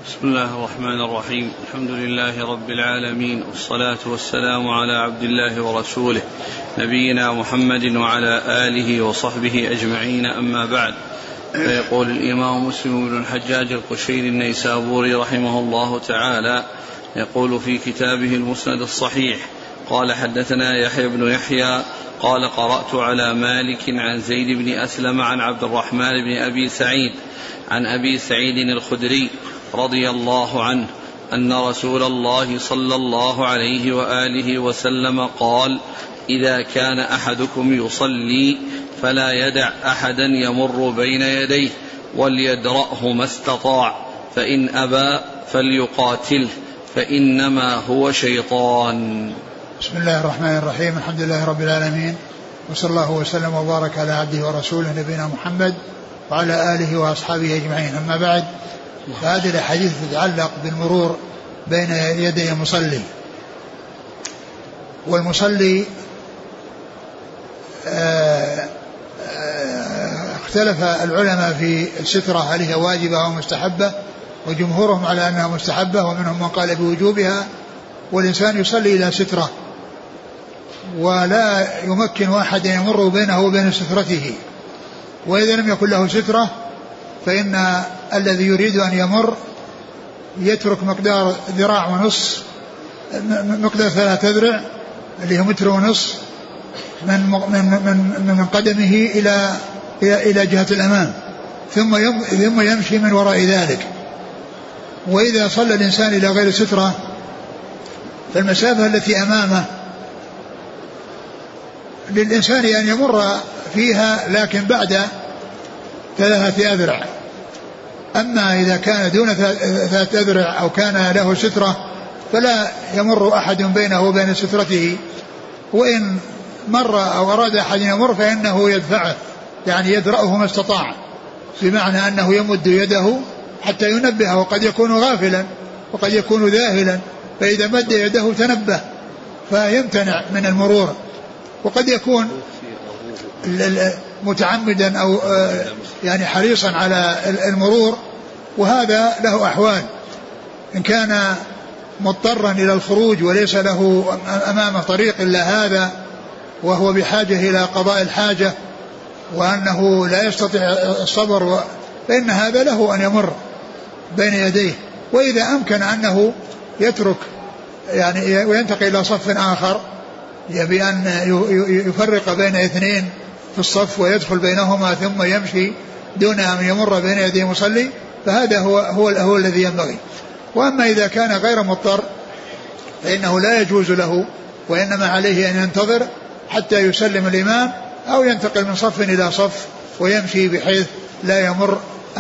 بسم الله الرحمن الرحيم. الحمد لله رب العالمين، والصلاة والسلام على عبد الله ورسوله نبينا محمد وعلى آله وصحبه أجمعين، أما بعد. فيقول الإمام مسلم بن الحجاج القشيري النيسابوري رحمه الله تعالى، يقول في كتابه المسند الصحيح: قال حدثنا يحيى بن يحيى قال قرأت على مالك عن زيد بن أسلم عن عبد الرحمن بن أبي سعيد عن أبي سعيد الخدري رضي الله عنه أن رسول الله صلى الله عليه وآله وسلم قال: إذا كان أحدكم يصلي فلا يدع أحدا يمر بين يديه وليدرأه ما استطاع، فإن أبى فليقاتله فإنما هو شيطان. بسم الله الرحمن الرحيم. الحمد لله رب العالمين، وصلى الله وسلم وبارك على عبده ورسوله نبينا محمد وعلى آله وأصحابه أجمعين، أما بعد. فهذه الأحاديث تتعلق بالمرور بين يدي المصلي. والمصلي اختلف العلماء في السترة هل هي واجبة أو مستحبة، وجمهورهم على أنها مستحبة، ومنهم من قال بوجوبها. والإنسان يصلي إلى سترة، ولا يمكن أحد يمر بينه وبين سترته، وإذا لم يكن له سترة فإن الذي يريد أن يمر يترك مقدار ذراع ونص، مقدار 3 أذرع اللي هو 1.5 من قدمه إلى جهة الأمام، ثم يمشي من وراء ذلك. وإذا صلى الإنسان إلى غير سترة فالمسافة التي أمامه للإنسان أن يمر فيها، لكن بعد 3 أذرع. أما إذا كان دون 3 أذرع أو كان له سترة فلا يمر أحد بينه وبين سترته، وإن مر أو أراد أحد يمر فإنه يدفعه، يعني يدرأه ما استطاع، بمعنى أنه يمد يده حتى ينبهه، وقد يكون غافلا وقد يكون ذاهلا، فإذا مد يده تنبه فيمتنع من المرور، وقد يكون متعمدا أو يعني حريصا على المرور، وهذا له أحوال. إن كان مضطرا إلى الخروج وليس له أمامه طريق إلا هذا، وهو بحاجة إلى قضاء الحاجة، وأنه لا يستطيع الصبر، فإن هذا له أن يمر بين يديه. وإذا أمكن أنه يترك يعني وينتقل إلى صف آخر، بأن يفرق بين 2 في الصف ويدخل بينهما ثم يمشي دون أن يمر بين يدي المصلي، فهذا هو الذي ينبغي. وأما إذا كان غير مضطر فإنه لا يجوز له، وإنما عليه أن ينتظر حتى يسلم الإمام، أو ينتقل من صف إلى صف ويمشي بحيث لا يمر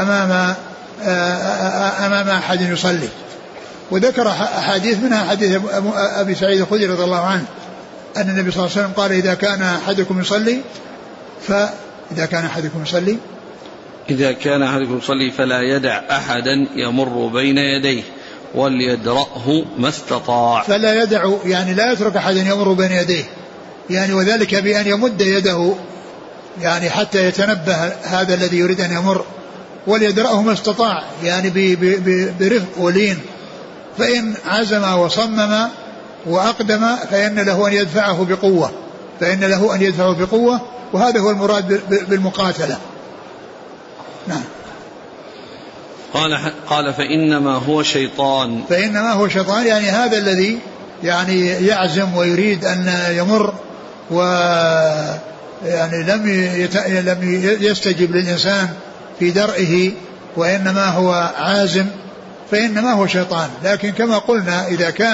أمام أحد يصلي. وذكر أحاديث، منها حديث أبي سعيد الخدري رضي الله عنه أن النبي صلى الله عليه وسلم قال: إذا كان أحدكم يصلي فلا يدع أحدا يمر بين يديه وليدرأه ما استطاع. فلا يدع يعني لا يترك أحدا يمر بين يديه، يعني وذلك بأن يمد يده يعني حتى يتنبه هذا الذي يريد أن يمر، وليدرأه ما استطاع يعني برفق ولين. فإن عزم وصمم وأقدم فإن له أن يدفعه بقوة، وهذا هو المراد بالمقاتلة. نعم. قال فإنما هو شيطان. يعني هذا الذي يعني يعزم ويريد أن يمر، ويعني لم يستجب للإنسان في درئه، وإنما هو عازم، فإنما هو شيطان. لكن كما قلنا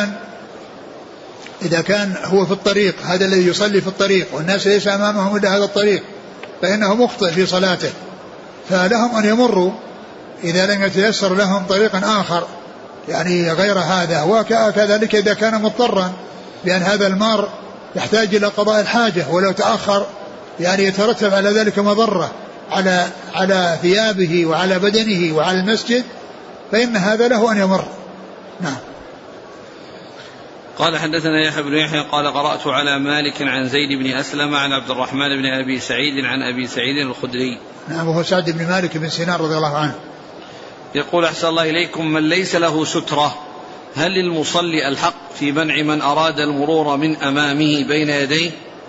إذا كان هو في الطريق، هذا الذي يصلي في الطريق والناس ليس أمامهم إلا هذا الطريق، فإنه مخطئ في صلاته، فلهم أن يمروا إذا لم يتيسر لهم طريق آخر يعني غير هذا. وكذلك إذا كان مضطرا، بأن هذا المار يحتاج إلى قضاء الحاجة، ولو تأخر يعني يترتب على ذلك مضرة على ثيابه وعلى بدنه وعلى المسجد، فإن هذا له أن يمر. نعم. قال حدثنا يحيى بن يحيى قال قرأت على مالك عن زيد بن أسلم عن عبد الرحمن بن أبي سعيد عن أبي سعيد الخدري. نعم، وهو سعد بن مالك بن سنان رضي الله عنه. يقول أحسن الله إليكم: من ليس له سترة هل للمصلي الحق في منع من أراد المرور من أمامه بين يديه؟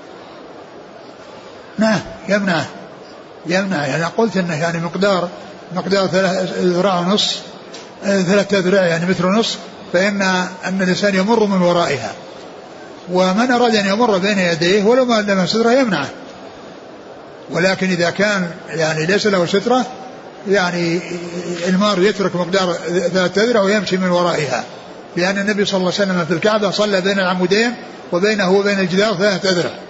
نعم يمنع. يعني قلت انه يعني مقدار 3 ذراع ونص، 3 أذرع يعني متر ونص، فإن الإنسان يمر من ورائها، ومن أراد أن يمر بين يديه ولو ما لم سترة يمنعه. ولكن إذا كان يعني ليس له سترة يعني المار يترك مقدار 3 أذرع ويمشي من ورائها، لأن النبي صلى الله عليه وسلم في الكعبة صلى بين العمودين وبينه وبين الجدار 3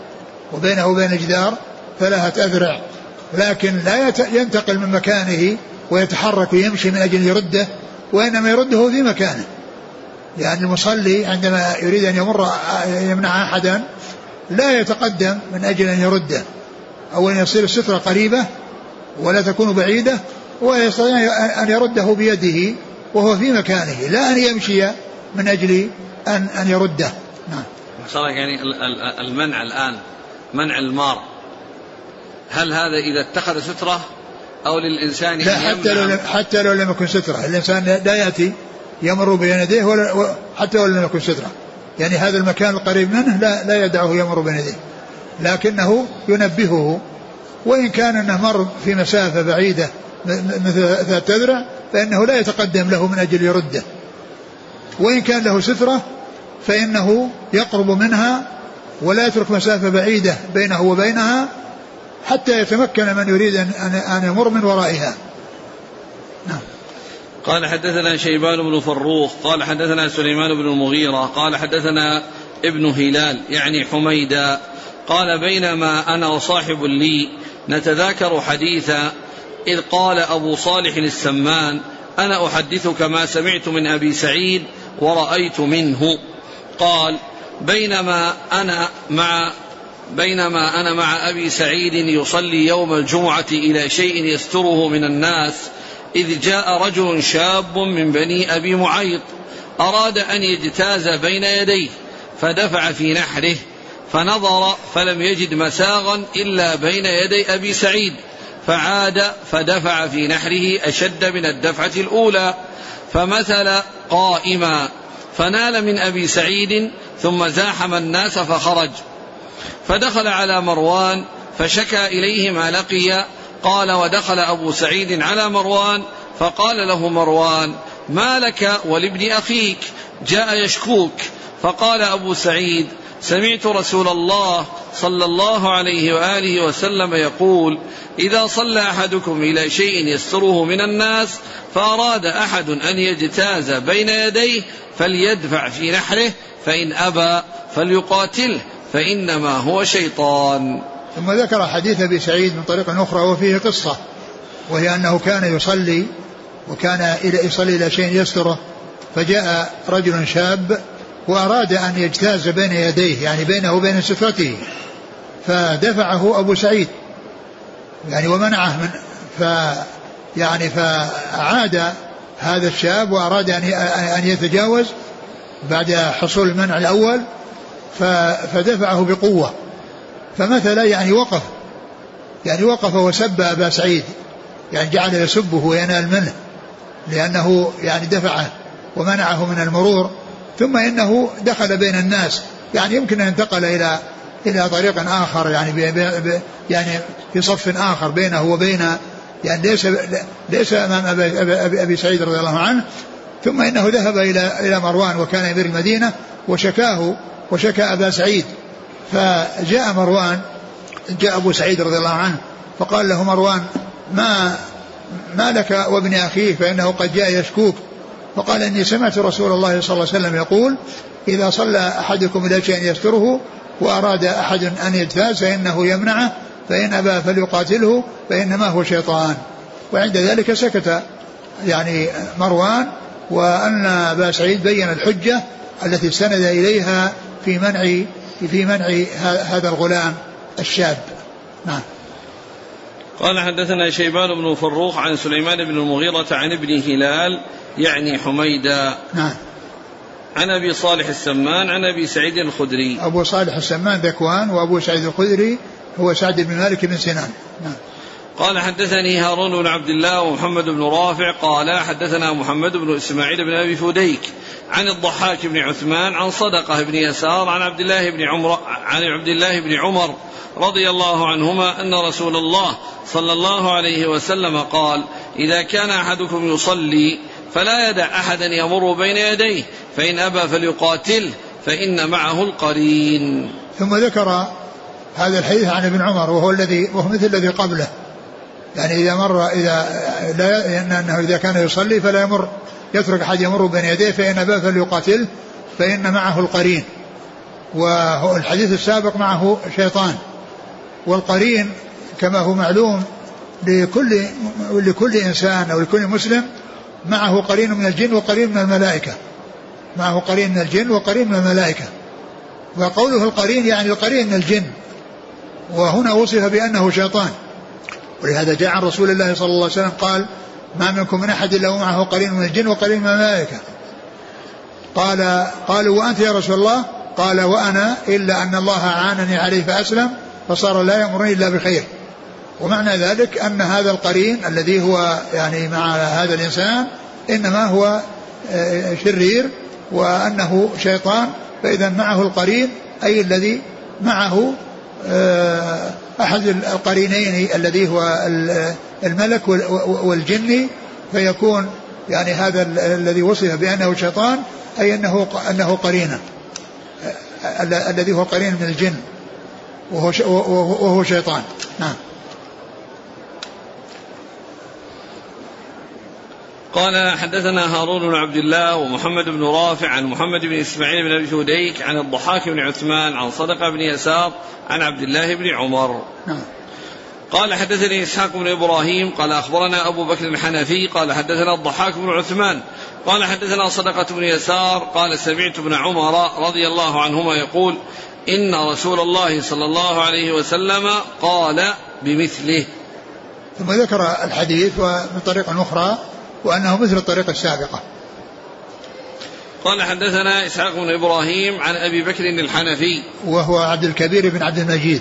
أذرع، لكن لا ينتقل من مكانه ويتحرك ويمشي من أجل يرده، وإنما يرده في مكانه. يعني المصلي عندما يريد أن يمنع أحدا لا يتقدم من أجل أن يرده، أو أن يصير السترة قريبة ولا تكون بعيدة، ويستطيع أن يرده بيده وهو في مكانه، لا أن يمشي من أجل أن يرده. نعم. يعني المنع الآن منع المار، هل هذا إذا اتخذ سترة أو للإنسان؟ لا، حتى لو لم يكن سترة، الإنسان لا يأتي يمر بين يديه حتى لو لم يكن سترة، يعني هذا المكان القريب منه لا يدعه يمر بين يديه، لكنه ينبهه، وإن كان أنه مر في مسافة بعيدة مثل 3 أذرع فإنه لا يتقدم له من أجل يرده، وإن كان له سترة فإنه يقرب منها ولا يترك مسافة بعيدة بينه وبينها حتى يتمكن من يريد أن يمر من ورائها. نعم. قال: حدثنا شيبان بن فروخ قال حدثنا سليمان بن المغيرة قال حدثنا ابن هلال يعني حميدا قال: بينما أنا وصاحب لي نتذاكر حديثا إذ قال أبو صالح السمان: أنا أحدثك ما سمعت من أبي سعيد ورأيت منه. قال: بينما أنا مع أبي سعيد يصلي يوم الجمعة إلى شيء يستره من الناس، إذ جاء رجل شاب من بني أبي معيط أراد أن يجتاز بين يديه، فدفع في نحره، فنظر فلم يجد مساغا إلا بين يدي أبي سعيد، فعاد فدفع في نحره أشد من الدفعة الأولى، فمثل قائما، فنال من أبي سعيد، ثم زاحم الناس فخرج، فدخل على مروان فشكى إليه ما لقي. قال: ودخل أبو سعيد على مروان فقال له مروان: ما لك ولابن أخيك جاء يشكوك؟ فقال أبو سعيد: سمعت رسول الله صلى الله عليه وآله وسلم يقول: إذا صلى أحدكم إلى شيء يستره من الناس فأراد أحد أن يجتاز بين يديه فليدفع في نحره، فإن أبى فليقاتله، فإنما هو شيطان. ثم ذكر حديث أبي سعيد من طريق أخرى وفيه قصة، وهي أنه كان يصلي إلى شيء يستره، فجاء رجل شاب وأراد أن يجتاز بين يديه، يعني بينه وبين سترته، فدفعه أبو سعيد يعني ومنعه فعاد هذا الشاب وأراد أن يتجاوز بعد حصول المنع الأول، فدفعه بقوة، فمثل يعني وقف وسب أبا سعيد، يعني جعل يسبه وينال منه لأنه يعني دفعه ومنعه من المرور، ثم إنه دخل بين الناس، يعني يمكن أن ينتقل إلى طريق آخر، يعني في صف آخر بينه وبين، يعني ليس أمام أبي سعيد رضي الله عنه. ثم إنه ذهب إلى مروان وكان أمير المدينة وشكى أبا سعيد، فجاء مروان، جاء أبو سعيد رضي الله عنه فقال له مروان: ما لك وابن أخيه فإنه قد جاء يشكوك؟ فقال: إني سمعت رسول الله صلى الله عليه وسلم يقول: إذا صلى أحدكم إلى شيء يستره وأراد أحد أن يجتاز فإنه يمنعه، فإن أبى فليقاتله، فإنما هو شيطان. وعند ذلك سكت يعني مروان، وأن أبا سعيد بين الحجة التي استند إليها في منع هذا الغلام الشاب. نعم. قال: حدثنا شيبان بن فروخ عن سليمان بن المغيرة عن ابن هلال يعني حميدا، نعم، عن أبي صالح السمان عن أبي سعيد الخدري. أبو صالح السمان ذكوان، وأبو سعيد الخدري هو سعد بن مالك بن سنان. نعم. قال حدثني هارون بن عبد الله ومحمد بن رافع قال حدثنا محمد بن إسماعيل بن أبي فديك عن الضحاك بن عثمان عن صدقة بن يسار عن عبد الله بن عمر رضي الله عنهما أن رسول الله صلى الله عليه وسلم قال: إذا كان أحدكم يصلي فلا يدع أحدا يمر بين يديه، فإن أبى فليقاتله فإن معه القرين. ثم ذكر هذا الحديث عن ابن عمر وهو مثل الذي قبله، يعني أنه إذا كان يصلي فلا يترك أحد يمر بين يديه، فإن أبى فليقاتله فإن معه القرين. والحديث السابق معه شيطان، والقرين كما هو معلوم لكل إنسان أو لكل مسلم معه قرين من الجن وقرين من الملائكة، معه قرين من الجن وقرين من الملائكة. وقوله القرين يعني القرين من الجن، وهنا وصف بأنه شيطان، ولهذا جاء عن رسول الله صلى الله عليه وسلم قال: ما منكم من أحد إلا معه قرين من الجن وقرين من الملائكة. قالوا: وأنت يا رسول الله؟ قال: وأنا، إلا أن الله أعانني عليه فأسلم فصار لا يأمرني إلا بخير. ومعنى ذلك أن هذا القرين الذي هو يعني مع هذا الإنسان إنما هو شرير وأنه شيطان، فإذا معه القرين أي الذي معه أحد القرينين الذي هو الملك والجن، فيكون يعني هذا الذي وصف بأنه شيطان أي أنه قرينه الذي هو قرين من الجن وهو شيطان. نعم. قال حدثنا هارون بن عبد الله ومحمد بن رافع عن محمد بن إسماعيل بن أبي فديك عن الضحاك بن عثمان عن صدقة بن يسار عن عبد الله بن عمر. قال حدثني إسحاق بن إبراهيم قال أخبرنا أبو بكر الحنفي قال حدثنا الضحاك بن عثمان قال حدثنا صدقة بن يسار قال سمعت ابن عمر رضي الله عنهما يقول: إن رسول الله صلى الله عليه وسلم قال بمثله. ثم ذكر الحديث ومن طريقة أخرى وأنه مثل الطريقة السابقة. قال حدثنا إسحاق بن إبراهيم عن أبي بكر الحنفي وهو عبد الكبير بن عبد المجيد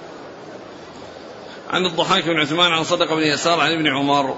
عن الضحاك بن عثمان عن صدقة بن يسار عن ابن عمر.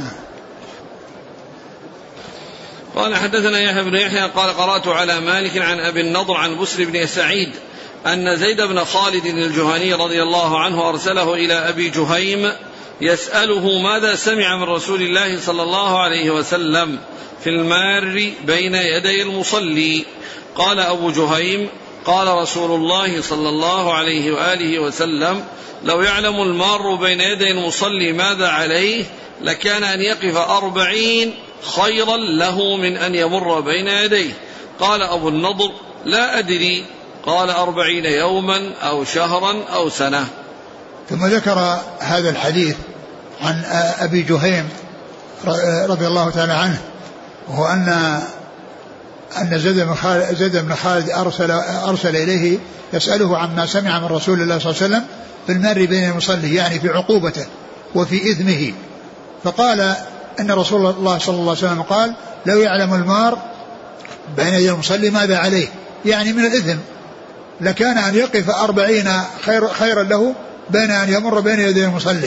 قال حدثنا يحيى بن يحيى قال قرأت على مالك عن أبي النضر عن بسر بن سعيد أن زيد بن خالد الجهني رضي الله عنه أرسله إلى أبي جهيم يسأله ماذا سمع من رسول الله صلى الله عليه وسلم في المار بين يدي المصلي. قال أبو جهيم: قال رسول الله صلى الله عليه وآله وسلم: لو يعلم المار بين يدي المصلي ماذا عليه لكان أن يقف 40 خيرا له من أن يمر بين يديه. قال أبو النضر: لا أدري. قال 40 يوما أو شهرا أو سنة. ثم ذكر هذا الحديث عن أبي جهيم رضي الله تعالى عنه، وهو أن زيد بن خالد أرسل إليه يسأله عما سمع من رسول الله صلى الله عليه وسلم في المار بين المصلي، يعني في عقوبته وفي إثمه. فقال أن رسول الله صلى الله عليه وسلم قال: لو يعلم المار بين يدي المصلي ماذا عليه، يعني من الإثم، لكان أن يقف 40 خيرا له بين أن يمر بين يدي المصلي.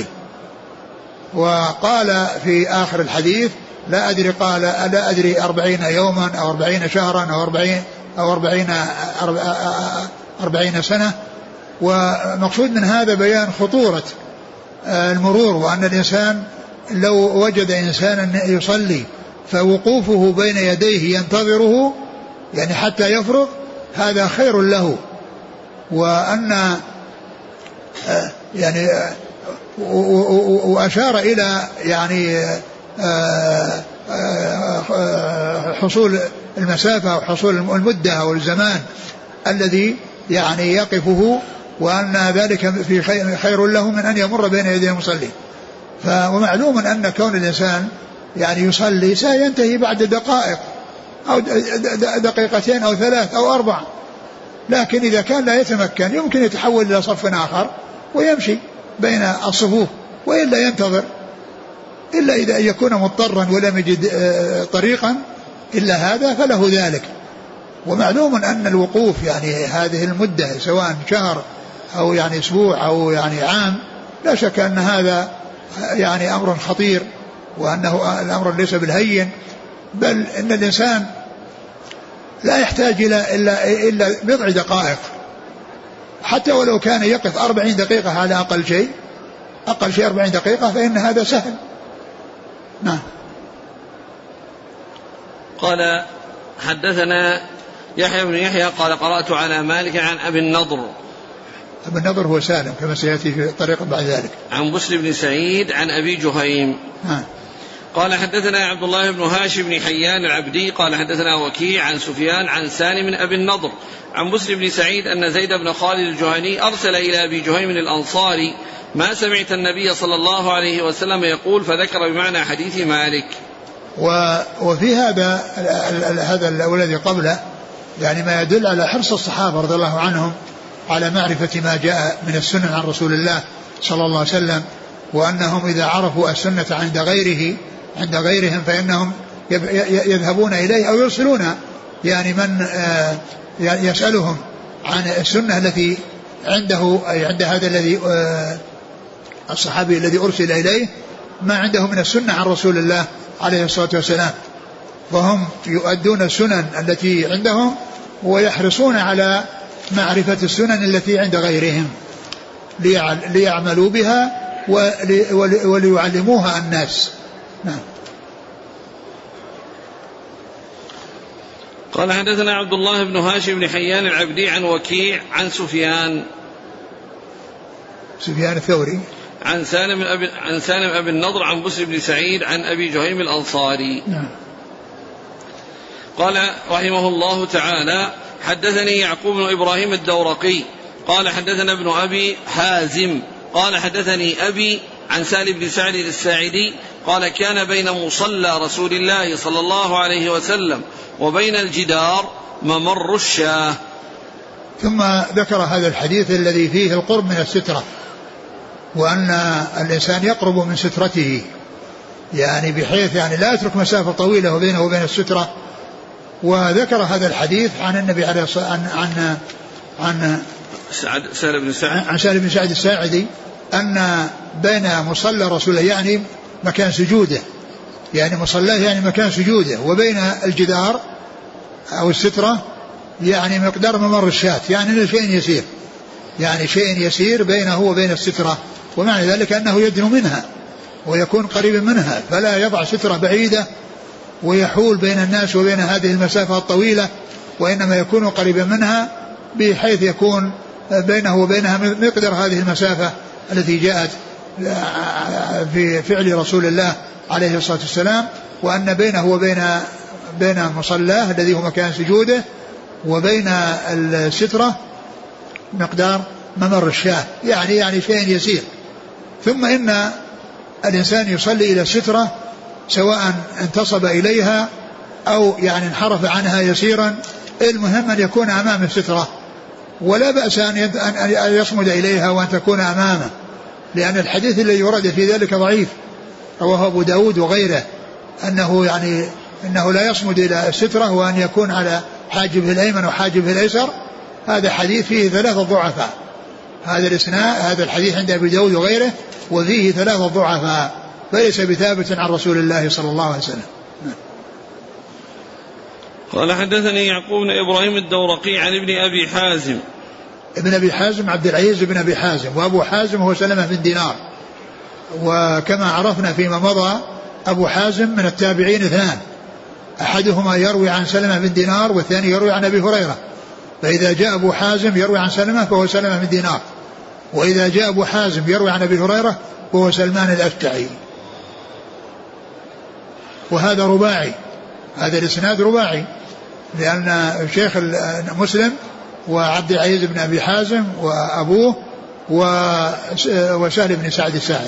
وقال في آخر الحديث: لا أدري. قال: لا أدري 40 يوما أو 40 شهرا أو 40 سنة. ومقصود من هذا بيان خطورة المرور، وأن الإنسان لو وجد إنسانا يصلي فوقوفه بين يديه ينتظره يعني حتى يفرغ هذا خير له، وأن يعني وأشار إلى يعني حصول المسافة أو حصول المدة أو الزمان الذي يعني يقفه، وأن ذلك في خير له من أن يمر بين يدي المصلي. ومعلوم أن كون الإنسان يعني يصلي سينتهي بعد دقائق أو دقيقتين أو 3 أو 4، لكن إذا كان لا يتمكن يمكن يتحول إلى صف آخر ويمشي بين الصفوف، وإلا ينتظر، إلا إذا يكون مضطرا ولم يجد طريقا إلا هذا فله ذلك. ومعلوم أن الوقوف يعني هذه المدة سواء شهر أو يعني أسبوع أو يعني عام، لا شك أن هذا يعني أمر خطير، وأنه الأمر ليس بالهين، بل إن الإنسان لا يحتاج إلا بضع دقائق، حتى ولو كان يقف 40 دقيقة على أقل شيء 40 دقيقة، فإن هذا سهل. نعم. قال حدثنا يحيى بن يحيى قال قرأت على مالك عن أبي النضر. أبي النضر هو سالم كما سيأتي في طريقة بعد ذلك. عن بسر بن سعيد عن أبي جهيم. قال حدثنا عبد الله بن هاشم بن حيان العبدي قال حدثنا وكيع عن سفيان عن سالم من أبي النضر عن بسر بن سعيد أن زيد بن خالد الجهني أرسل إلى أبي جهيم الأنصاري: ما سمعت النبي صلى الله عليه وسلم يقول، فذكر بمعنى حديث مالك. وفي هذا الذي قبله يعني ما يدل على حرص الصحابة رضي الله عنهم على معرفة ما جاء من السنة عن رسول الله صلى الله عليه وسلم، وأنهم إذا عرفوا السنة عند غيرهم فإنهم يذهبون إليه أو يرسلون يعني من يسألهم عن السنة التي عنده، أي عند هذا الذي الصحابي الذي أرسل إليه، ما عنده من السنة عن رسول الله عليه الصلاة والسلام، فهم يؤدون السنن التي عندهم ويحرصون على معرفة السنن التي عند غيرهم ليعملوا بها وليعلموها الناس. نعم. قال حدثنا عبد الله بن هاشم بن حيان العبدي عن وكيع عن سفيان الثوري عن سالم أبي النضر عن بسر بن سعيد عن أبي جهيم الأنصاري. نعم. قال رحمه الله تعالى: حدثني يعقوب بن إبراهيم الدورقي قال حدثنا ابن أبي حازم قال حدثني أبي عن سالم بن سعد الساعدي قال: كان بين مصلى رسول الله صلى الله عليه وسلم وبين الجدار ممر الشاة. ثم ذكر هذا الحديث الذي فيه القرب من السترة، وأن الإنسان يقرب من سترته، يعني بحيث يعني لا يترك مسافة طويلة بينه وبين السترة. وذكر هذا الحديث عن النبي عليه الصلاة والسلام عن سالم بن سعد الساعدي أن بين مصلى رسول الله يعني مكان سجوده، يعني مصلاه يعني مكان سجوده، وبين الجدار أو السترة يعني مقدار ممر الشاة، يعني شيء يسير، يعني شيء يسير بينه وبين السترة، ومعنى ذلك أنه يدنو منها ويكون قريبا منها، فلا يضع سترة بعيدة ويحول بين الناس وبين هذه المسافة الطويلة، وإنما يكون قريبا منها بحيث يكون بينه وبينها مقدار هذه المسافة التي جاءت في فعل رسول الله عليه الصلاة والسلام، وأن بينه وبين مصلاه الذي هو مكان سجوده وبين السترة مقدار ممر الشاة، يعني شيء يسير. ثم إن الإنسان يصلي إلى السترة سواء انتصب إليها أو يعني انحرف عنها يسيرا، المهم أن يكون أمام السترة، ولا بأس أن يصمد إليها وأن تكون أمامه، لأن الحديث الذي ورد في ذلك ضعيف، رواه أبو داود وغيره، أنه لا يصمد إلى السترة وأن يكون على حاجبه الأيمن وحاجبه الأيسر. هذا حديث فيه 3 ضعفاء، هذا الحديث عند أبي داود وغيره وفيه 3 ضعفاء، فليس بثابت عن رسول الله صلى الله عليه وسلم. قال حدثني يعقوب بن إبراهيم الدورقي عن ابن أبي حازم عبد العزيز بن أبي حازم، وأبو حازم هو سلمة بن دينار، وكما عرفنا فيما مضى أبو حازم من التابعين 2، أحدهما يروي عن سلمة بن دينار والثاني يروي عن أبي هريرة، فإذا جاء أبو حازم يروي عن سلمة فهو سلمة بن دينار، وإذا جاء أبو حازم يروي عن أبي هريرة فهو سلمان الأشجعي. وهذا رباعي، هذا الإسناد رباعي، لأن شيخ مسلم وعبد العزيز بن أبي حازم وأبوه وسهل بن سعد الساعدي.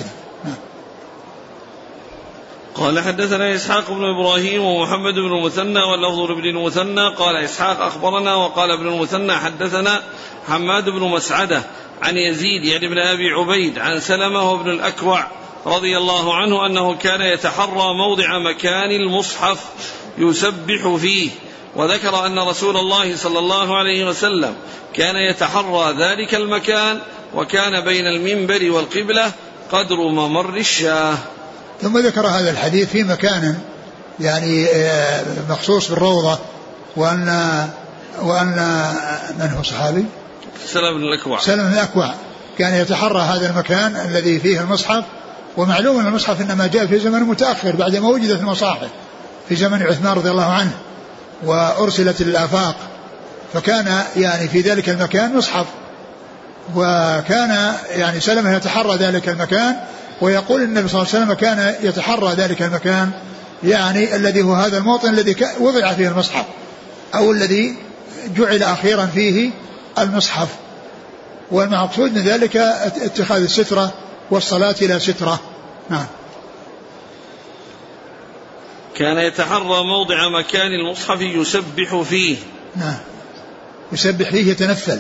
قال حدثنا إسحاق بن إبراهيم ومحمد بن المثنى واللفظ لابن المثنى قال إسحاق أخبرنا، وقال ابن المثنى حدثنا حماد بن مسعدة عن يزيد يعني بن أبي عبيد عن سلمة وابن الأكوع رضي الله عنه أنه كان يتحرى موضع مكان المصحف يسبح فيه، وذكر أن رسول الله صلى الله عليه وسلم كان يتحرى ذلك المكان، وكان بين المنبر والقبلة قدر ممر الشاة. ثم ذكر هذا الحديث في مكان يعني مخصوص بالروضة، وأن من هو صحابي؟ سلم بن الأكوع كان يتحرى هذا المكان الذي فيه المصحف. ومعلوم أن المصحف إنما جاء في زمن متأخر بعد ما وجدت المصاحف في زمن عثمان رضي الله عنه وأرسلت للآفاق، فكان يعني في ذلك المكان مصحف، وكان يعني سلمة يتحرى ذلك المكان، ويقول النبي صلى الله عليه وسلم كان يتحرى ذلك المكان يعني الذي هو هذا الموطن الذي وضع فيه المصحف أو الذي جعل أخيرا فيه المصحف. والمقصود من ذلك اتخاذ السترة والصلاة إلى سترة. نعم. كان يتحرى موضع مكان المصحف يسبح فيه. نعم، يسبح فيه، يتنفل،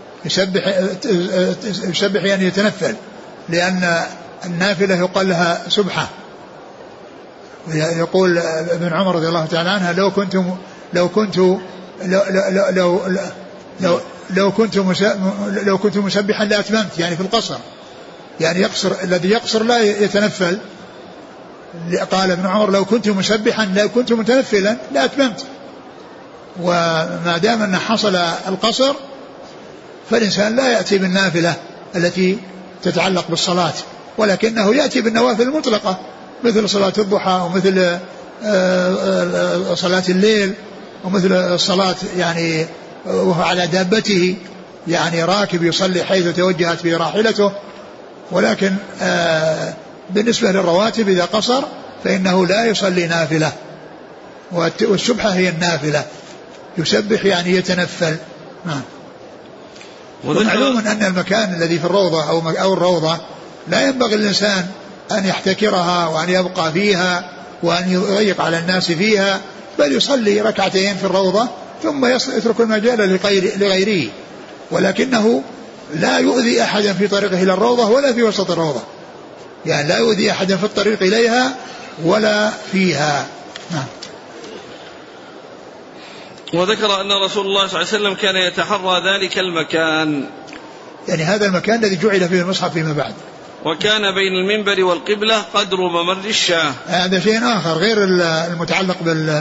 يسبح يعني يتنفل، لأن النافلة يقال لها سبحة. يقول ابن عمر رضي الله تعالى عنها لو كنت مسبحا لأتممت، يعني في القصر، يعني يقصر، الذي يقصر لا يتنفل. قال ابن عمر لو كنت مسبحا لا كنت متنفلا لأتممت. وما دام أن حصل القصر فالإنسان لا يأتي بالنافلة التي تتعلق بالصلاة، ولكنه يأتي بالنوافل المطلقة مثل صلاة الضحى ومثل صلاة الليل ومثل الصلاة يعني وهو على دابته، يعني راكب يصلي حيث توجهت به راحلته. ولكن بالنسبة للرواتب إذا قصر فإنه لا يصلي نافلة، والسبحة هي النافلة، يسبح يعني يتنفل. ومعلوم أن المكان الذي في الروضة أو الروضة لا ينبغي الإنسان أن يحتكرها وأن يبقى فيها وأن يضيق على الناس فيها، بل يصلي ركعتين في الروضة ثم يترك المجال لغيره، ولكنه لا يؤذي أحدا في طريقه إلى الروضة ولا في وسط الروضة، يعني لا يؤذي أحدا في الطريق إليها ولا فيها. وذكر أن رسول الله صلى الله عليه وسلم كان يتحرى ذلك المكان، يعني هذا المكان الذي جعل فيه المصحف فيما بعد. وكان بين المنبر والقبلة قدر ممر الشاة. هذا شيء آخر غير المتعلق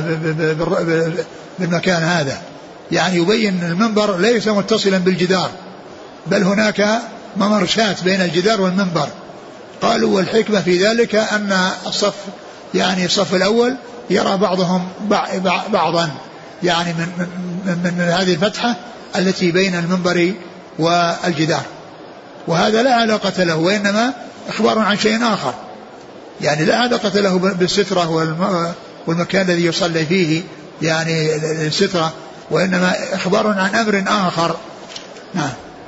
بالمكان هذا، يعني يبين المنبر ليس متصلا بالجدار، بل هناك ممر شاة بين الجدار والمنبر. قالوا والحكمة في ذلك أن الصف، يعني الصف الأول يرى بعضهم بعضا، يعني من هذه الفتحة التي بين المنبر والجدار، وهذا لا علاقة له، وإنما إخبار عن شيء آخر، يعني لا علاقة له بالسترة والمكان الذي يصلي فيه يعني السترة، وإنما إخبار عن أمر آخر. نعم.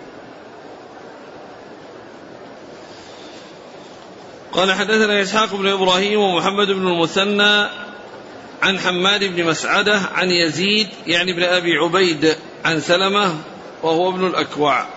قال حدثنا إسحاق بن إبراهيم ومحمد بن المثنى عن حماد بن مسعدة عن يزيد يعني بن أبي عبيد عن سلمة وهو ابن الأكوع.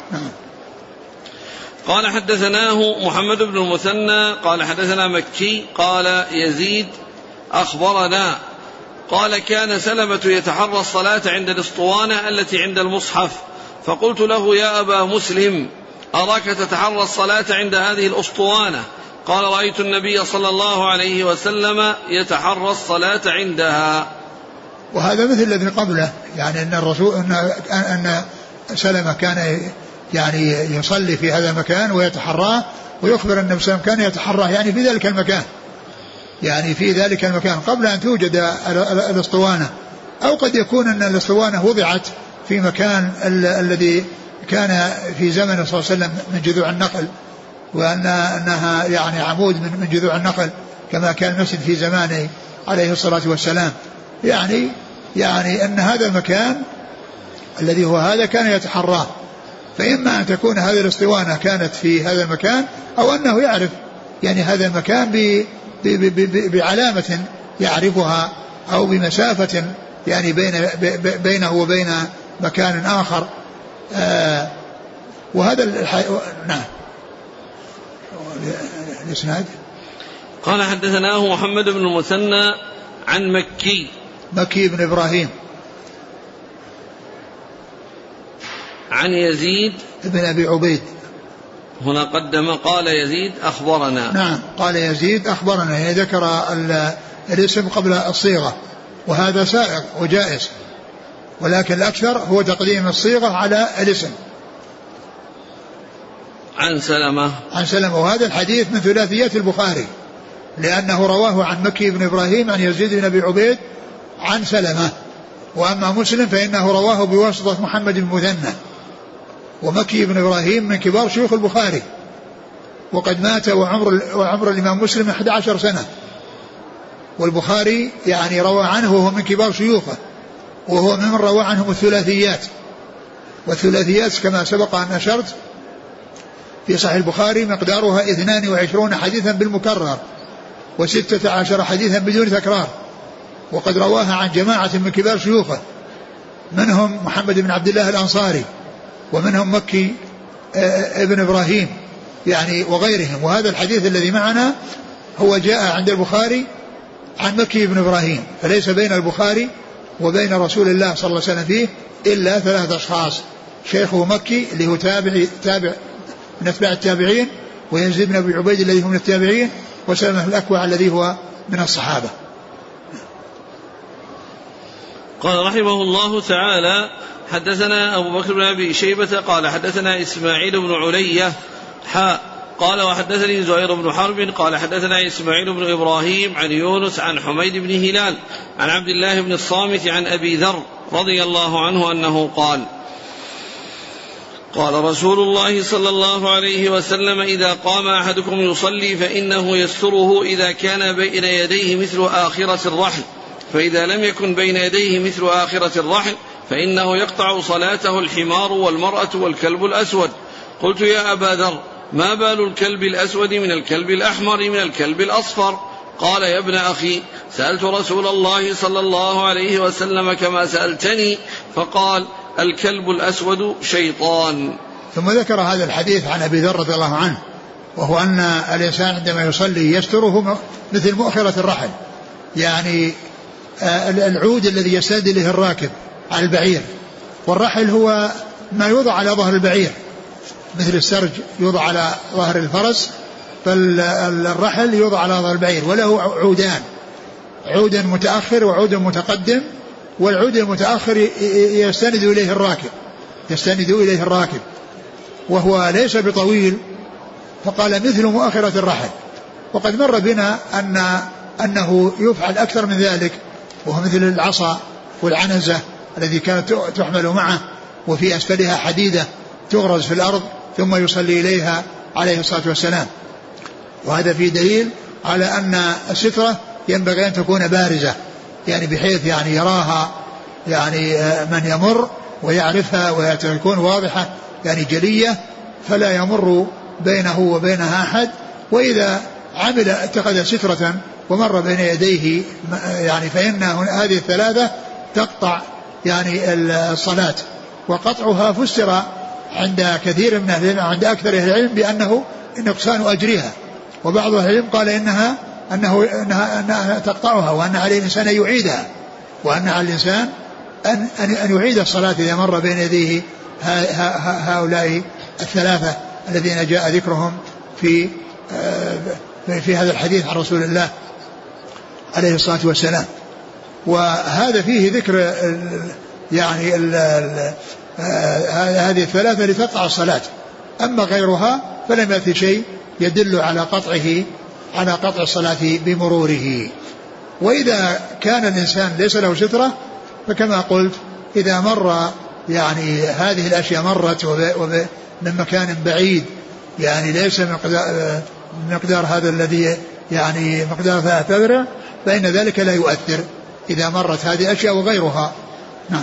قال حدثناه محمد بن المثنى قال حدثنا مكي قال يزيد أخبرنا قال كان سلمة يتحرى الصلاة عند الاسطوانة التي عند المصحف، فقلت له يا أبا مسلم أراك تتحرى الصلاة عند هذه الاسطوانة؟ قال رأيت النبي صلى الله عليه وسلم يتحرى الصلاة عندها. وهذا مثل الذي قبله، يعني أن الرسول أن سلمة كان يعني يصلي في هذا المكان ويتحراه، ويخبر أن النبي صلى الله عليه وسلم كان يتحراه يعني في ذلك المكان، يعني في ذلك المكان قبل أن توجد الاسطوانة، أو قد يكون أن الاسطوانة وضعت في مكان الذي كان في زمن صلى الله عليه وسلم من جذوع النخل، وأنها يعني عمود من جذوع النخل كما كان المسجد في زمانه عليه الصلاة والسلام، يعني أن هذا المكان الذي هو هذا كان يتحراه، فإما أن تكون هذه الاسطوانة كانت في هذا المكان، أو أنه يعرف يعني هذا المكان بعلامة يعرفها، أو بمسافة يعني بينه وبين مكان آخر. وهذا نعم. الإسناد قال حدثناه محمد بن المثنى عن مكي بن إبراهيم عن يزيد بن أبي عبيد هنا قدم قال يزيد أخبرنا. نعم قال يزيد أخبرنا، يعني ذكر الاسم قبل الصيغة، وهذا سائغ وجائز، ولكن الأكثر هو تقديم الصيغة على الاسم. عن سلمة. وهذا الحديث من ثلاثيات البخاري، لأنه رواه عن مكي بن إبراهيم عن يزيد بن أبي عبيد عن سلمة. وأما مسلم فإنه رواه بواسطة محمد بن مثنى، ومكي بن إبراهيم من كبار شيوخ البخاري، وقد مات وعمر الإمام مسلم 11 سنة، والبخاري يعني روى عنه وهو من كبار شيوخه، وهو ممن روى عنهم الثلاثيات. والثلاثيات كما سبق أن أشرت في صحيح البخاري مقدارها 22 حديثا بالمكرر، و16 حديثا بدون تكرار، وقد رواها عن جماعة من كبار شيوخه، منهم محمد بن عبد الله الأنصاري، ومنهم مكي ابن إبراهيم يعني وغيرهم. وهذا الحديث الذي معنا هو جاء عند البخاري عن مكي بن إبراهيم، فليس بين البخاري وبين رسول الله صلى الله عليه وسلم فيه إلا 3 أشخاص: شيخه مكي اللي هو تابع من أتباع التابعين، ويزيد بن أبي عبيد الذي هو من التابعين، وسلمة الأكوع الذي هو من الصحابة. قال رحمه الله تعالى: حدثنا أبو بكر بن أبي شيبة قال حدثنا إسماعيل بن علية قال وحدثني زهير بن حرب قال حدثنا إسماعيل بن إبراهيم عن يونس عن حميد بن هلال عن عبد الله بن الصامت عن أبي ذر رضي الله عنه أنه قال: قال رسول الله صلى الله عليه وسلم: إذا قام أحدكم يصلي فإنه يستره إذا كان بين يديه مثل آخرة الرحل، فإذا لم يكن بين يديه مثل آخرة الرحل فإنه يقطع صلاته الحمار والمرأة والكلب الأسود. قلت: يا أبا ذر، ما بال الكلب الأسود من الكلب الأحمر من الكلب الأصفر؟ قال: يا ابن أخي، سألت رسول الله صلى الله عليه وسلم كما سألتني، فقال: الكلب الأسود شيطان. ثم ذكر هذا الحديث عن أبي ذر رضي الله عنه، وهو أن الإنسان عندما يصلي يستره مثل مؤخرة الرحل، يعني العود الذي يستند إليه الراكب على البعير، والرحل هو ما يوضع على ظهر البعير مثل السرج يوضع على ظهر الفرس، فالرحل يوضع على ظهر البعير، وله عودان: عود متأخر وعود متقدم، والعود المتأخر يستند إليه الراكب وهو ليس بطويل، فقال مثل مؤخرة الرحل. وقد مر بنا أنه يفعل أكثر من ذلك، وهو مثل العصا والعنزة الذي كانت تحمل معه وفي أسفلها حديدة تغرز في الأرض ثم يصلي إليها عليه الصلاة والسلام. وهذا فيه دليل على أن السترة ينبغي أن تكون بارزة، يعني بحيث يعني يراها يعني من يمر ويعرفها وتكون واضحة يعني جلية، فلا يمر بينه وبينها أحد. وإذا اتخذ سترة ومر بين يديه يعني فإن هذه الثلاثة تقطع يعني الصلاة. وقطعها فسر عند كثير من أهل العلم، عند أكثر أهل العلم، بأنه نقصان أجرها، وبعض أهل العلم قال أنها تقطعها، وأن على الإنسان يعيدها، وأن على الإنسان أن يعيد الصلاة إذا مر بين يديه هؤلاء الثلاثة الذين جاء ذكرهم في هذا الحديث عن رسول الله عليه الصلاة والسلام. وهذا فيه ذكر يعني هذه الثلاثة لتقطع الصلاة، أما غيرها فلم يأتي شيء يدل على قطع الصلاة بمروره. وإذا كان الإنسان ليس له سترة، فكما قلت إذا مر يعني هذه الأشياء مرت من مكان بعيد، يعني ليس مقدار هذا الذي يعني مقدار 3 أذرع، فإن ذلك لا يؤثر إذا مرت هذه الأشياء وغيرها. نعم.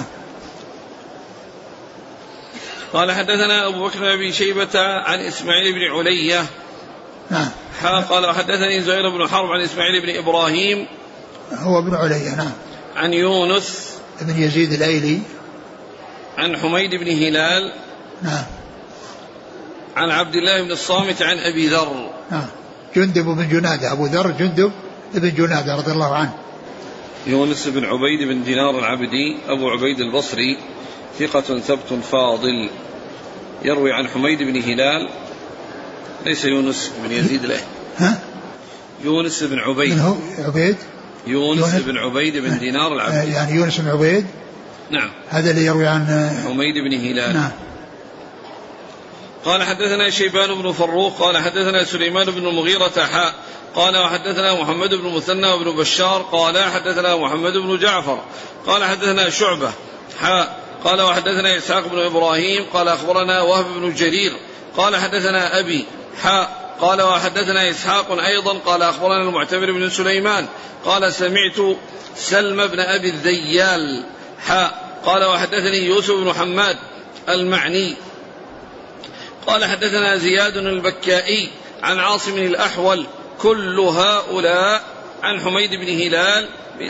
قال حدثنا أبو بكر بن أبي شيبة عن إسماعيل بن علية. نعم. قال حدثني زهير بن حرب عن إسماعيل بن إبراهيم هو ابن علية. نعم. عن يونس بن يزيد الأيلي عن حميد بن هلال. نعم. عن عبد الله بن الصامت عن أبي ذر. نعم. جندب بن جنادة، أبو ذر جندب بن جنادة رضي الله عنه. يونس بن عبيد بن دينار العبدي أبو عبيد البصري، ثقة ثبت فاضل، يروي عن حميد بن هلال ليس يونس بن يزيد له. ها؟ يونس بن عبيد. من هو عبيد؟ يونس بن عبيد بن دينار العبدي. يعني يونس بن عبيد. نعم. هذا اللي يروي عن حميد بن هلال. نعم. قال حدثنا شيبان بن فروخ قال حدثنا سليمان بن المغيرة قال وحدثنا محمد بن مثنى وابن بشار قال حدثنا محمد بن جعفر قال حدثنا شعبة قال وحدثنا إسحاق بن إبراهيم قال أخبرنا وهب بن جرير قال حدثنا أبي قال وحدثنا إسحاق أيضا قال أخبرنا المعتمر بن سليمان قال سمعت سلم بن أبي الذيال قال وحدثني يوسف بن حماد المعني قال حدثنا زياد البكائي عن عاصم الأحول كل هؤلاء عن حميد بن هلال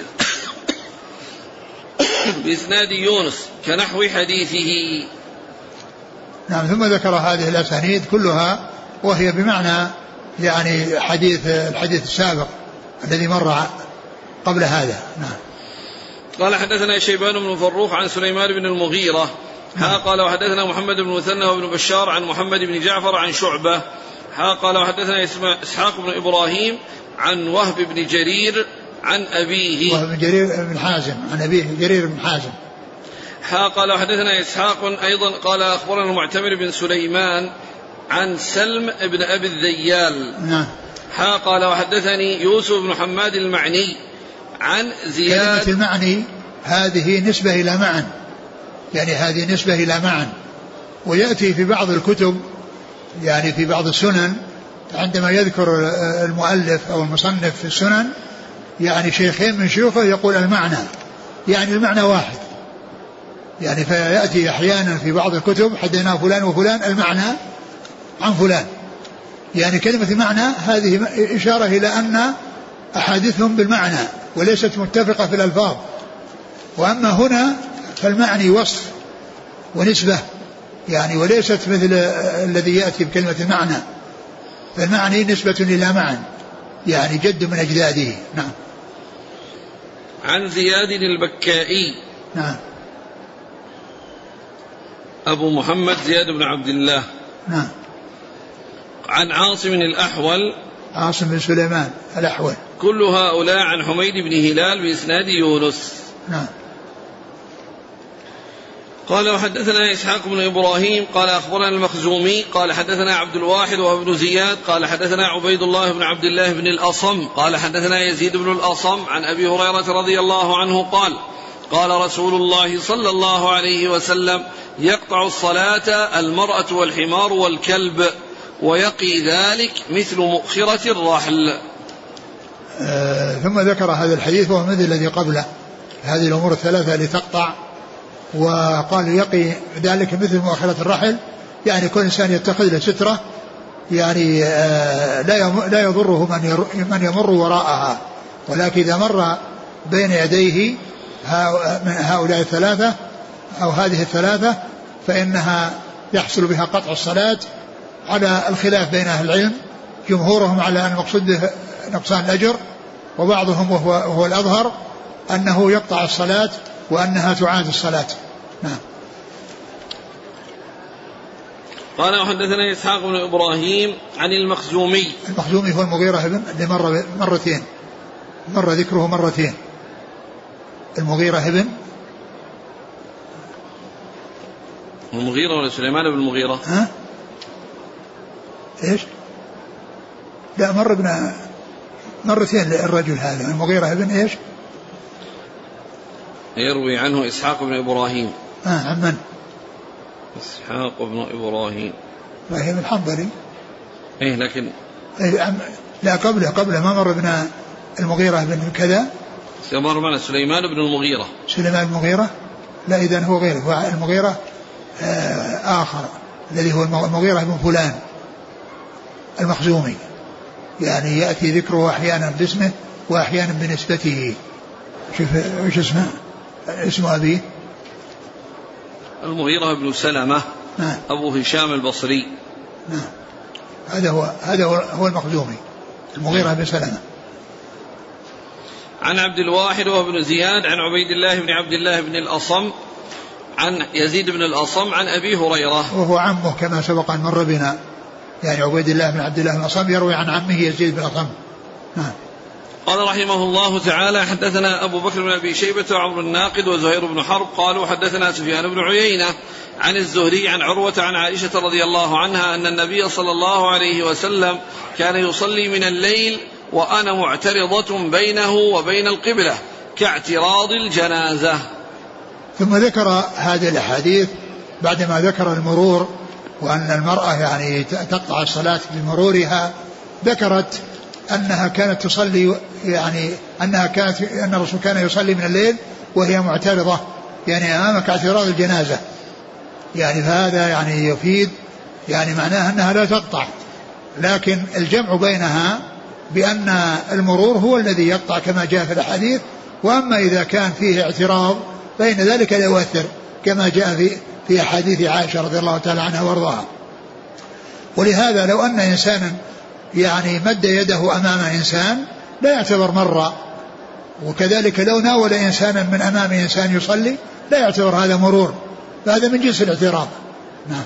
بإسناد يونس كنحو حديثه. نعم. ثم ذكر هذه الأسانيد كلها وهي بمعنى يعني الحديث السابق الذي مر قبل هذا. نعم. قال حدثنا شيبان بن فروخ عن سليمان بن المغيرة قال وحدثنا محمد بن مثنى وابن بشار عن محمد بن جعفر عن شعبة قال وحدثنا إسحاق بن إبراهيم عن وهب بن جرير عن أبيه وهب بن جرير بن حازم عن أبيه جرير بن حازم قال وحدثنا إسحاق أيضا قال أخبرنا المعتمر بن سليمان عن سلم بن أبي الذيال. نعم. قال وحدثني يوسف بن حماد المعني عن زياد. كلمة المعني هذه نسبة إلى معن، يعني هذه نسبة إلى معن، ويأتي في بعض الكتب يعني في بعض السنن عندما يذكر المؤلف أو المصنف في السنن يعني شيخين من شيوخه يقول المعنى، يعني المعنى واحد، يعني فيأتي أحيانا في بعض الكتب حدثنا فلان وفلان المعنى عن فلان، يعني كلمة المعنى هذه إشارة إلى أن أحاديثهم بالمعنى وليست متفقة في الألفاظ. وأما هنا فالمعني وصف ونسبة يعني وليست مثل الذي يأتي بكلمة المعنى، فالمعني نسبة إلى معنى يعني جد من أجداده. نعم. عن زياد البكائي. نعم. أبو محمد زياد بن عبد الله. نعم. عن عاصم الأحول عاصم بن سليمان الأحول كل هؤلاء عن حميد بن هلال بإسناد يونس. نعم. قال وحدثنا إسحاق بن إبراهيم قال أخبرنا المخزومي قال حدثنا عبد الواحد وابن زياد قال حدثنا عبيد الله بن عبد الله بن الأصم قال حدثنا يزيد بن الأصم عن أبي هريرة رضي الله عنه قال قال رسول الله صلى الله عليه وسلم يقطع الصلاة المرأة والحمار والكلب ويقي ذلك مثل مؤخرة الرحل. ثم ذكر هذا الحديث وهو مثل الذي قبله، هذه الأمور الثلاثة التي تقطع، وقال يقي ذلك مثل مؤخرة الرحل، يعني كل إنسان يتخذ له سترة يعني لا يضره من يمر وراءها، ولكن إذا مر بين يديه من هؤلاء الثلاثة أو هذه الثلاثة فإنها يحصل بها قطع الصلاة على الخلاف بين أهل العلم، جمهورهم على أن المقصود به نقصان الأجر، وبعضهم وهو الأظهر أنه يقطع الصلاة وأنها تعاد الصلاة. نعم. قال وحدثنا إسحاق بن إبراهيم عن المخزومي. المخزومي هو المغيرة بن اللي مرتين مر ذكره مرتين، المغيرة بن المغيرة ولا سليمان بن المغيرة؟ ها؟ إيش؟ لا مر ابن مرتين الرجل هذا المغيرة بن إيش؟ يروي عنه إسحاق بن إبراهيم. عن من؟ إسحاق بن إبراهيم الحنظلي. إيه لكن لا قبله ما مر ابن المغيرة بن كذا، مر معنا سليمان بن المغيرة. سليمان بن المغيرة لا إذن هو غيره، هو المغيرة آخر الذي هو المغيرة بن فلان المخزومي، يعني يأتي ذكره أحيانا باسمه وأحيانا بنسبته. شوف ايش اسم أبيه المغيرة بن سلمة. نعم. أبو هشام البصري. نعم. هذا هو المخزومي المغيرة بن سلمة. عن عبد الواحد وابن زياد عن عبيد الله بن عبد الله بن الأصم عن يزيد بن الأصم عن أبي هريرة وهو عمه كما سبق أن مر بنا، يعني عبيد الله بن عبد الله بن الأصم يروي عن عمه يزيد بن الأصم. نعم. قال رحمه الله تعالى: حدثنا أبو بكر بن أبي شيبة وعمر الناقد وزهير بن حرب قالوا حدثنا سفيان بن عيينة عن الزهري عن عروة عن عائشة رضي الله عنها أن النبي صلى الله عليه وسلم كان يصلي من الليل وأنا معترضة بينه وبين القبلة كاعتراض الجنازة. ثم ذكر هذه الأحاديث بعدما ذكر المرور وأن المرأة يعني تقطع الصلاة بمرورها، ذكرت أنها كانت تصلي، يعني أن الرسول كان يصلي من الليل وهي معترضة، يعني أمامك اعتراض الجنازة، يعني فهذا يعني يفيد يعني معناها أنها لا تقطع، لكن الجمع بينها بأن المرور هو الذي يقطع كما جاء في الأحاديث، وأما إذا كان فيه اعتراض فإن ذلك لا يؤثر كما جاء في أحاديث عائشة رضي الله تعالى عنها وارضاها. ولهذا لو أن إنسانا يعني مد يده أمام إنسان لا يعتبر مرة، وكذلك لو ناول إنسانا من أمام إنسان يصلي لا يعتبر هذا مرور، فهذا من جنس الاعتراض. نعم.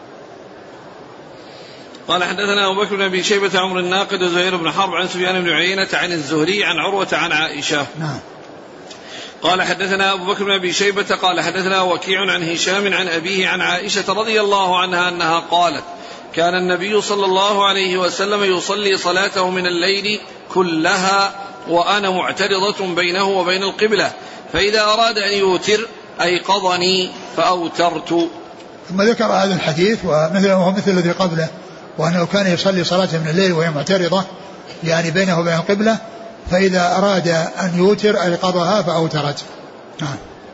قال حدثنا أبو بكر بن أبي شيبة عمر الناقد وزهير بن حرب عن سفيان بن عيينة عن الزهري عن عروة عن عائشة. نعم. قال حدثنا أبو بكر بن أبي شيبة قال حدثنا وكيع عن هشام عن أبيه عن عائشة رضي الله عنها أنها قالت: كان النبي صلى الله عليه وسلم يصلي صلاته من الليل كلها وأنا معترضة بينه وبين القبلة، فإذا أراد أن يوتر أيقظني فأوترت. ثم ذكر هذا الحديث وهو مثل الذي قبله، وأنه كان يصلي صلاته من الليل وهي معترضة يعني بينه وبين القبلة، فإذا أراد أن يوتر أيقظها فأوترت. نعم.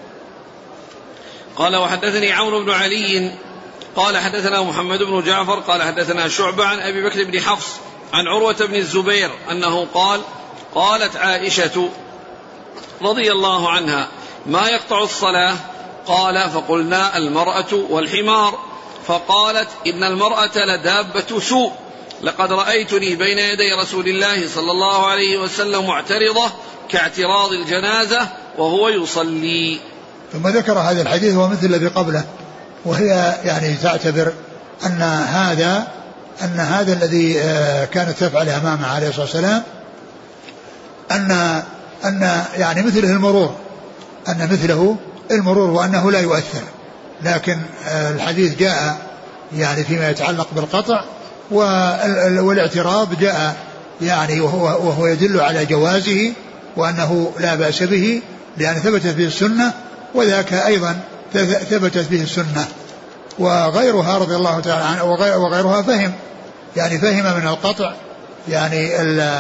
قال وحدثني عمرو بن علي قال حدثنا محمد بن جعفر قال حدثنا شعبة عن أبي بكر بن حفص عن عروة بن الزبير أنه قال: قالت عائشة رضي الله عنها: ما يقطع الصلاة؟ قال: فقلنا: المرأة والحمار. فقالت: إن المرأة لدابة سوء، لقد رأيتني بين يدي رسول الله صلى الله عليه وسلم معترضة كاعتراض الجنازة وهو يصلي. ثم ذكر هذا الحديث ومثل الذي قبله، وهي يعني تعتبر أن هذا الذي كانت تفعله أمامه عليه الصلاة والسلام أن يعني مثله المرور وأنه لا يؤثر، لكن الحديث جاء يعني فيما يتعلق بالقطع، والاعتراض جاء يعني وهو يدل على جوازه وأنه لا بأس به لأن ثبتت به السنة، وذاك أيضا ثبتت به السنة. وغيرها رضي الله تعالى عنه وغيرها فهم من القطع يعني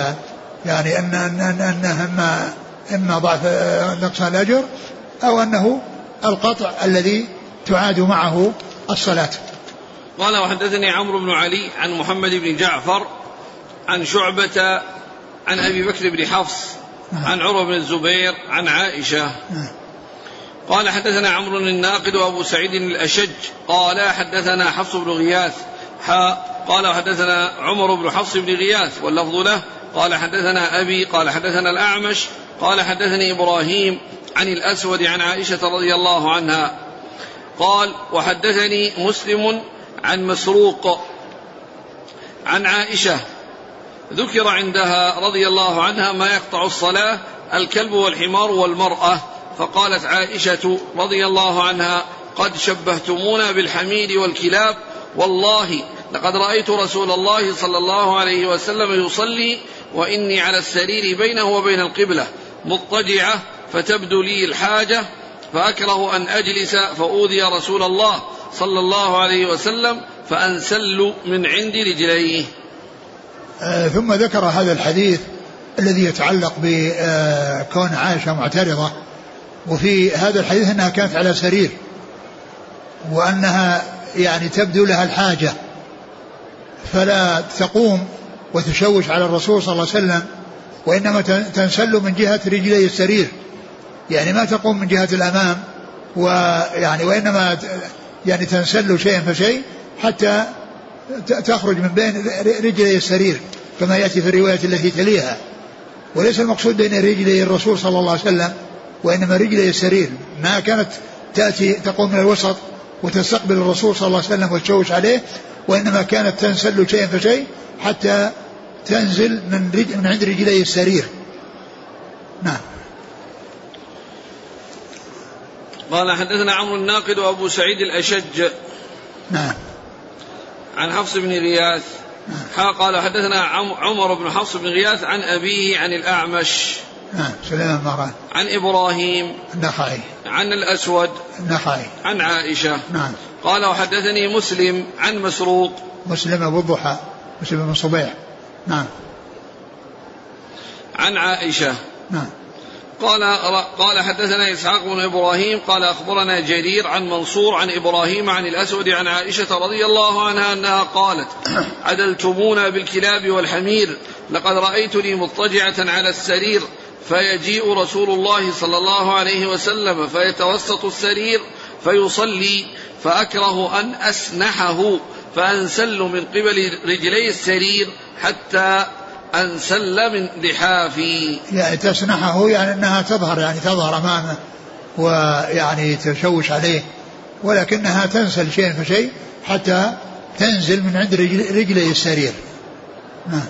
أنه إما ضعف نقص الأجر أو أنه القطع الذي تعاد معه الصلاة. قال وحدثني عمرو بن علي عن محمد بن جعفر عن شعبة عن أبي بكر بن حفص عن عروة بن الزبير عن عائشة. قال حدثنا عمرو الناقد وأبو سعيد الأشج قال حدثنا حفص بن غياث قال حدثنا عمر بن حفص بن غياث واللفظ له قال حدثنا أبي قال حدثنا الأعمش قال حدثني إبراهيم عن الأسود عن عائشة رضي الله عنها قال وحدثني مسلم عن مسروق عن عائشة ذكر عندها رضي الله عنها ما يقطع الصلاة الكلب والحمار والمرأة، فقالت عائشة رضي الله عنها قد شبهتمونا بالحمير والكلاب، والله لقد رأيت رسول الله صلى الله عليه وسلم يصلي وإني على السرير بينه وبين القبلة مضطجعة فتبدو لي الحاجة فأكره أن أجلس فأوذي رسول الله صلى الله عليه وسلم فأنسل من عند رجليه. ثم ذكر هذا الحديث الذي يتعلق بكون عائشة معترضة، وفي هذا الحديث أنها كانت على سرير وأنها يعني تبدو لها الحاجة فلا تقوم وتشوش على الرسول صلى الله عليه وسلم، وإنما تنسل من جهة رجلي السرير، يعني ما تقوم من جهة الأمام وإنما يعني تنسل شيئا فشيء حتى تخرج من بين رجلي السرير كما يأتي في الرواية التي تليها. وليس المقصود بين رجلي الرسول صلى الله عليه وسلم وإنما رجلي السرير، ما كانت تقوم من الوسط وتستقبل الرسول صلى الله عليه وسلم وتشوش عليه، وإنما كانت تنسل شيئا فشيء حتى تنزل من عند رجلي السرير. نعم. قال حدثنا عمرو الناقد وأبو سعيد الأشج. نعم. عن حفص بن غياث. نعم. قال حدثنا عمر بن حفص بن غياث عن أبيه عن الأعمش. نعم. سليمان مران. عن إبراهيم النخعي. عن الأسود النخعي. عن عائشة. نعم. قال وحدثني مسلم عن مسروق. مسلم أبو الضحى مسلم بن صبيح. نعم. عن عائشة. نعم. قال حدثنا إسحاق بن إبراهيم قال أخبرنا جرير عن منصور عن إبراهيم عن الأسود عن عائشة رضي الله عنها أنها قالت عدلتمونا بالكلاب والحمير لقد رأيتني مضطجعة على السرير فيجيء رسول الله صلى الله عليه وسلم فيتوسط السرير فيصلي فأكره أن أسنحه فأنسل من قبل رجلي السرير حتى أنسل من لحافي. يعني تسنحه يعني أنها تظهر يعني تظهر أمامه ويعني تشوش عليه ولكنها تنسل شيء فشيء حتى تنزل من عند رجلي السرير. نعم.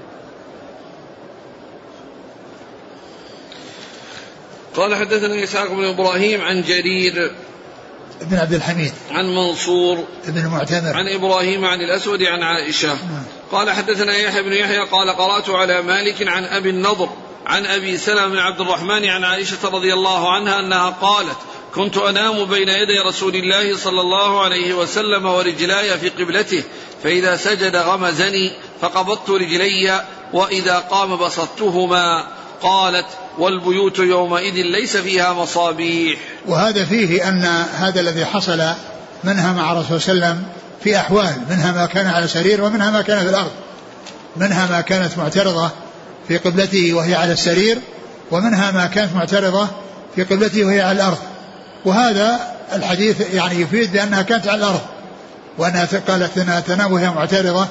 قال حدثنا إسحاق بن إبراهيم عن جرير ابن عبد الحميد عن منصور ابن المعتمر عن إبراهيم عن الأسود عن عائشة. قال حدثنا يحيى بن يحيى قال قرأت على مالك عن أبي النضر عن أبي سلمة بن عبد الرحمن عن عائشة رضي الله عنها أنها قالت كنت أنام بين يدي رسول الله صلى الله عليه وسلم ورجلاي في قبلته فإذا سجد غمزني فقبضت رجلي وإذا قام بسطتهما. قالت والبيوت يومئذ ليس فيها مصابيح. وهذا فيه أن هذا الذي حصل منها مع رسول صلى الله عليه وسلم في أحوال منها ما كان على سرير ومنها ما كان في الأرض منها ما كانت معترضة في قبلته وهي على السرير ومنها ما كانت معترضة في قبلته وهي على الأرض. وهذا الحديث يعني يفيد بأنها كانت على الأرض وأنها قالت أنها تنام وهي معترضة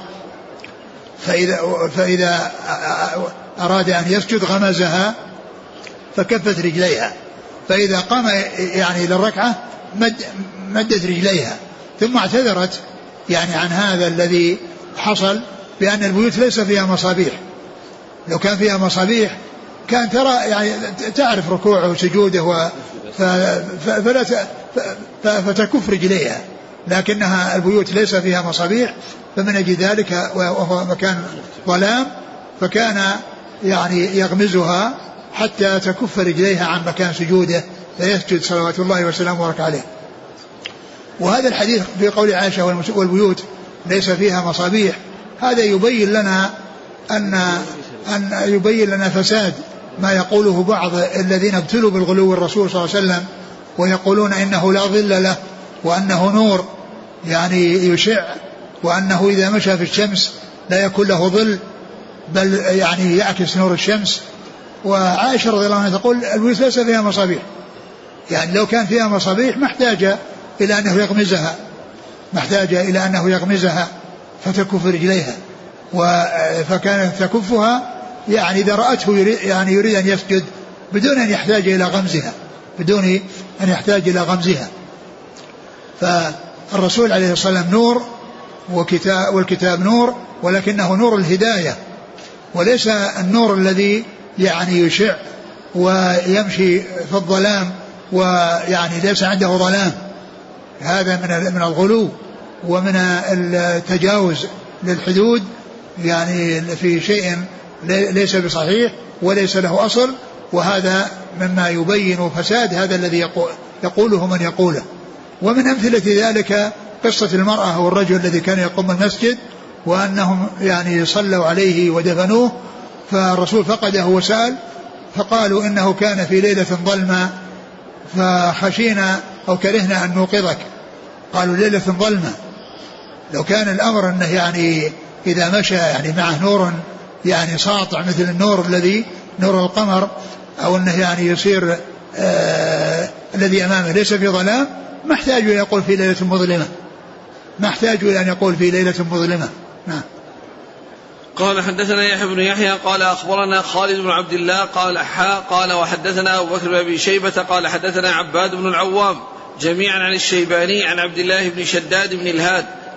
فإذا أراد أن يسجد غمزها فكفت رجليها فإذا قام يعني للركعة مدت رجليها ثم اعتذرت يعني عن هذا الذي حصل بأن البيوت ليس فيها مصابيح. لو كان فيها مصابيح كان ترى يعني تعرف ركوعه وسجوده فتكف رجليها لكنها البيوت ليس فيها مصابيح فمن أجل ذلك وهو مكان ظلام فكان يعني يغمزها حتى تكف رجليها عن مكان سجوده فيسجد صلوات الله وسلامه وبركاته عليه. وهذا الحديث في قول عائشة والبيوت ليس فيها مصابيح هذا يبين لنا أن يبين لنا فساد ما يقوله بعض الذين ابتلوا بالغلو الرسول صلى الله عليه وسلم ويقولون إنه لا ظل له وأنه نور يعني يشع وأنه إذا مشى في الشمس لا يكون له ظل بل يعني يعكس نور الشمس. وعائشة رضي الله عنها تقول البيوت ليس فيها مصابيح يعني لو كان فيها مصابيح ما احتاج إلى أنه يغمزها فتكف رجليها فكانت تكفها يعني إذا رأته يعني يريد أن يسجد بدون أن يحتاج إلى غمزها فالرسول عليه الصلاة والسلام نور والكتاب نور ولكنه نور الهداية وليس النور الذي يعني يشع ويمشي في الظلام ويعني ليس عنده ظلام. هذا من الغلو ومن التجاوز للحدود يعني في شيء ليس بصحيح وليس له أصل وهذا مما يبين فساد هذا الذي يقوله من يقوله. ومن أمثلة ذلك قصة المرأة والرجل الذي كان يقوم المسجد وأنهم يعني صلوا عليه ودفنوه فالرسول فقده وسأل فقالوا إنه كان في ليلة ظلمة فخشينا أو كرهنا أن نوقظك. قالوا ليلة ظلمة لو كان الأمر أنه يعني إذا مشى يعني معه نور يعني ساطع مثل النور الذي نور القمر أو أنه يعني يصير الذي أمامه ليس في ظلام ما احتاج إلى يقول في ليلة مظلمة أن يقول في ليلة مظلمة. نعم. قال حدثنا يحيى بن يحيى قال أخبرنا خالد بن عبد الله قال وحدثنا أبو بكر بن أبي شيبة قال حدثنا عباد بن العوام جميعا عن الشيباني عن عبد الله بن شداد بن الهاد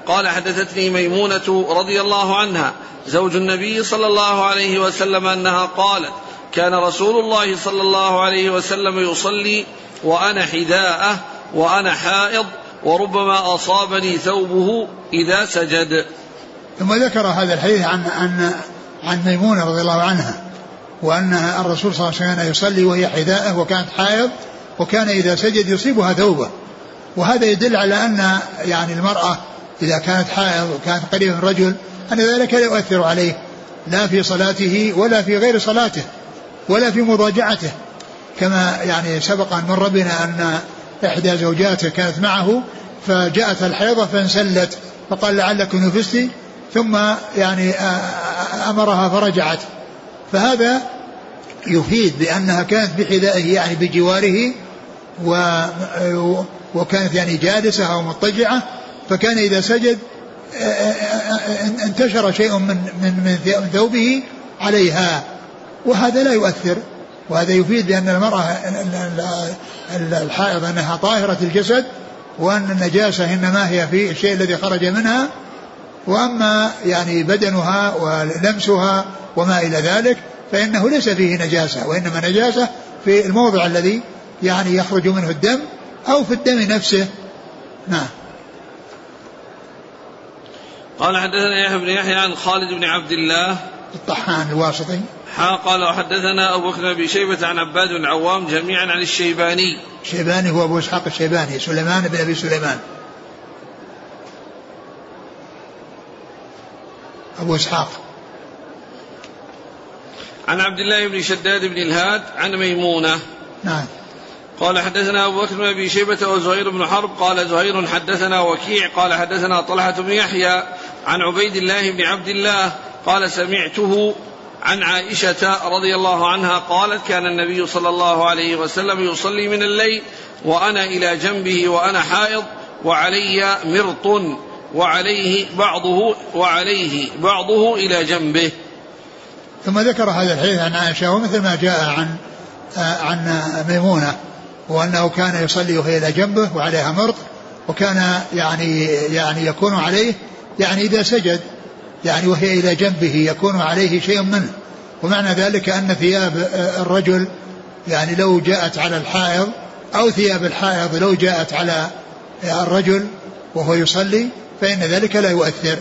قال حدثتني ميمونة رضي الله عنها زوج النبي صلى الله عليه وسلم أنها قالت كان رسول الله صلى الله عليه وسلم يصلي وأنا حذاءه وأنا حائض وربما أصابني ثوبه إذا سجد. ثم ذكر هذا الحديث عن ميمونة رضي الله عنها وأن الرسول صلى الله عليه وسلم يصلي وهي حذاءه وكانت حائض وكان إذا سجد يصيبها ثوبه. وهذا يدل على أن يعني المرأة إذا كانت حائض وكانت قريبة من الرجل أن ذلك لا يؤثر عليه لا في صلاته ولا في غير صلاته ولا في مضاجعته، كما يعني سبق أن مر بنا أن إحدى زوجاته كانت معه فجاءت الحيضة فانسلت فقال لعلك نفستي ثم يعني أمرها فرجعت. فهذا يفيد بأنها كانت بحذائه يعني بجواره وكانت يعني جالسة أو مضطجعة، فكان إذا سجد انتشر شيء من ثوبه عليها وهذا لا يؤثر. وهذا يفيد بأن المرأة الحائض أنها طاهرة الجسد وأن النجاسة إنما هي في الشيء الذي خرج منها، وأما يعني بدنها ولمسها وما إلى ذلك فإنه ليس فيه نجاسة، وإنما نجاسة في الموضع الذي يعني يخرج منه الدم أو في الدم نفسه. نعم. قال حدثنا يحيى بن يحيى عن خالد بن عبد الله الطحان الواسطي قال وحدثنا أبو بكر بن أبي شيبة عن عباد بن العوام جميعا عن الشيباني. الشيباني هو أبو إسحاق الشيباني سليمان بن أبي سليمان أبو إسحاق عن عبد الله بن شداد بن الهاد عن ميمونة. نعم. قال حدثنا أبو بكر بن أبي شيبة وزهير بن حرب قال زهير حدثنا وكيع قال حدثنا طلحة بن يحيى عن عبيد الله بن عبد الله قال سمعته عن عائشة رضي الله عنها قالت كان النبي صلى الله عليه وسلم يصلي من الليل وأنا إلى جنبه وأنا حائض وعلي مرط وعليه بعضه إلى جنبه. ثم ذكر هذا الحديث عن عائشة ومثل ما جاء عن ميمونة وأنه كان يصلي وهي إلى جنبه وعليها مرط وكان يعني يكون عليه يعني إذا سجد يعني وهي إلى جنبه يكون عليه شيء منه. ومعنى ذلك أن ثياب الرجل يعني لو جاءت على الحائض أو ثياب الحائض لو جاءت على الرجل وهو يصلي فإن ذلك لا يؤثر.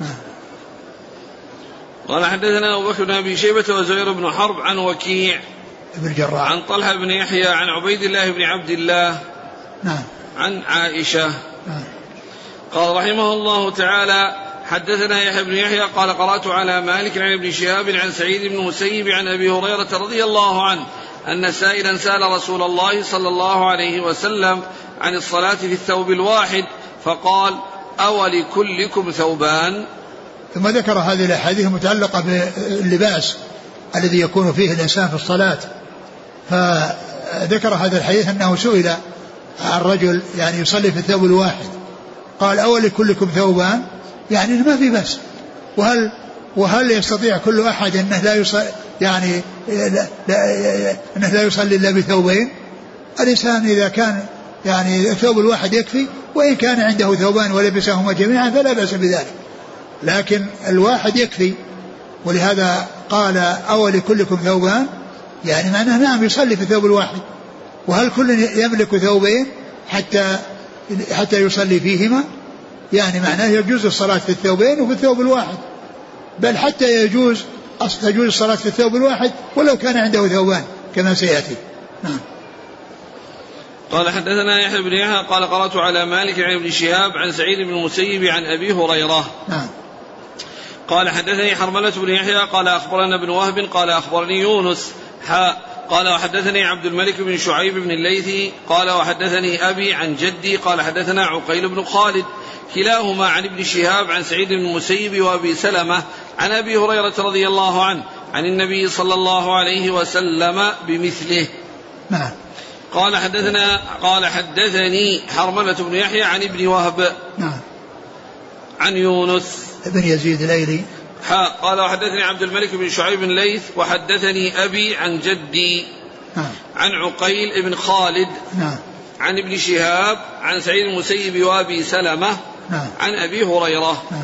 قال حدثنا أبو بكر بن أبي شيبة وزهير بن حرب عن وكيع بن الجراح عن طلحة بن يحيى عن عبيد الله بن عبد الله. نعم. عن عائشة. نعم. قال رحمه الله تعالى حدثنا يحيى بن يحيى قال قرأت على مالك عن ابن شهاب عن سعيد بن المسيب عن أبي هريرة رضي الله عنه أن سائلا سأل رسول الله صلى الله عليه وسلم عن الصلاة في الثوب الواحد فقال أولكلكم ثوبان. ثم ذكر هذه الأحاديث المتعلقة باللباس الذي يكون فيه الإنسان في الصلاة. فذكر هذا الحديث أنه سئل عن رجل يعني يصلي في الثوب الواحد قال أولكلكم ثوبان يعني ما في بس. وهل يستطيع كل أحد أنه لا يصلي يعني أنه لا يصلي إلا بثوبين؟ الإنسان إذا كان يعني الثوب الواحد يكفي، وإن كان عنده ثوبان ولبسهما جميعا فلا بأس بذلك، لكن الواحد يكفي. ولهذا قال أولكلكم ثوبان يعني معناه نعم يصلي في الثوب الواحد. وهل كل يملك ثوبين حتى يصلي فيهما؟ يعني معناه يجوز الصلاة في الثوبين وفي الثوب الواحد، بل حتى تجوز الصلاة في الثوب الواحد ولو كان عنده ثوبان كما سيأتي. نعم. قال حدثنا يحيى بن يحيى قال قرأت على مالك عن ابن شهاب عن سعيد بن المسيب عن أبي هريرة. نعم. قال حدثني حرملة بن يحيى قال أخبرنا ابن وهب قال أخبرني يونس قال وحدثني عبد الملك بن شعيب بن الليثي قال وحدثني أبي عن جدي قال حدثنا عقيل بن خالد كلاهما عن ابن شهاب عن سعيد بن المسيب وأبي سلمة عن أبي هريرة رضي الله عنه عن النبي صلى الله عليه وسلم بمثله. نعم. قال حدثني حرملة بن يحيى عن ابن وهب. نعم. عن يونس ابن يزيد الأيلي. قال وحدثني عبد الملك بن شعيب بن الليث وحدثني أبي عن جدي. نعم. عن عقيل بن خالد. نعم. عن ابن شهاب عن سعيد المسيب وأبي سلمة نعم. عن أبي هريرة. نعم.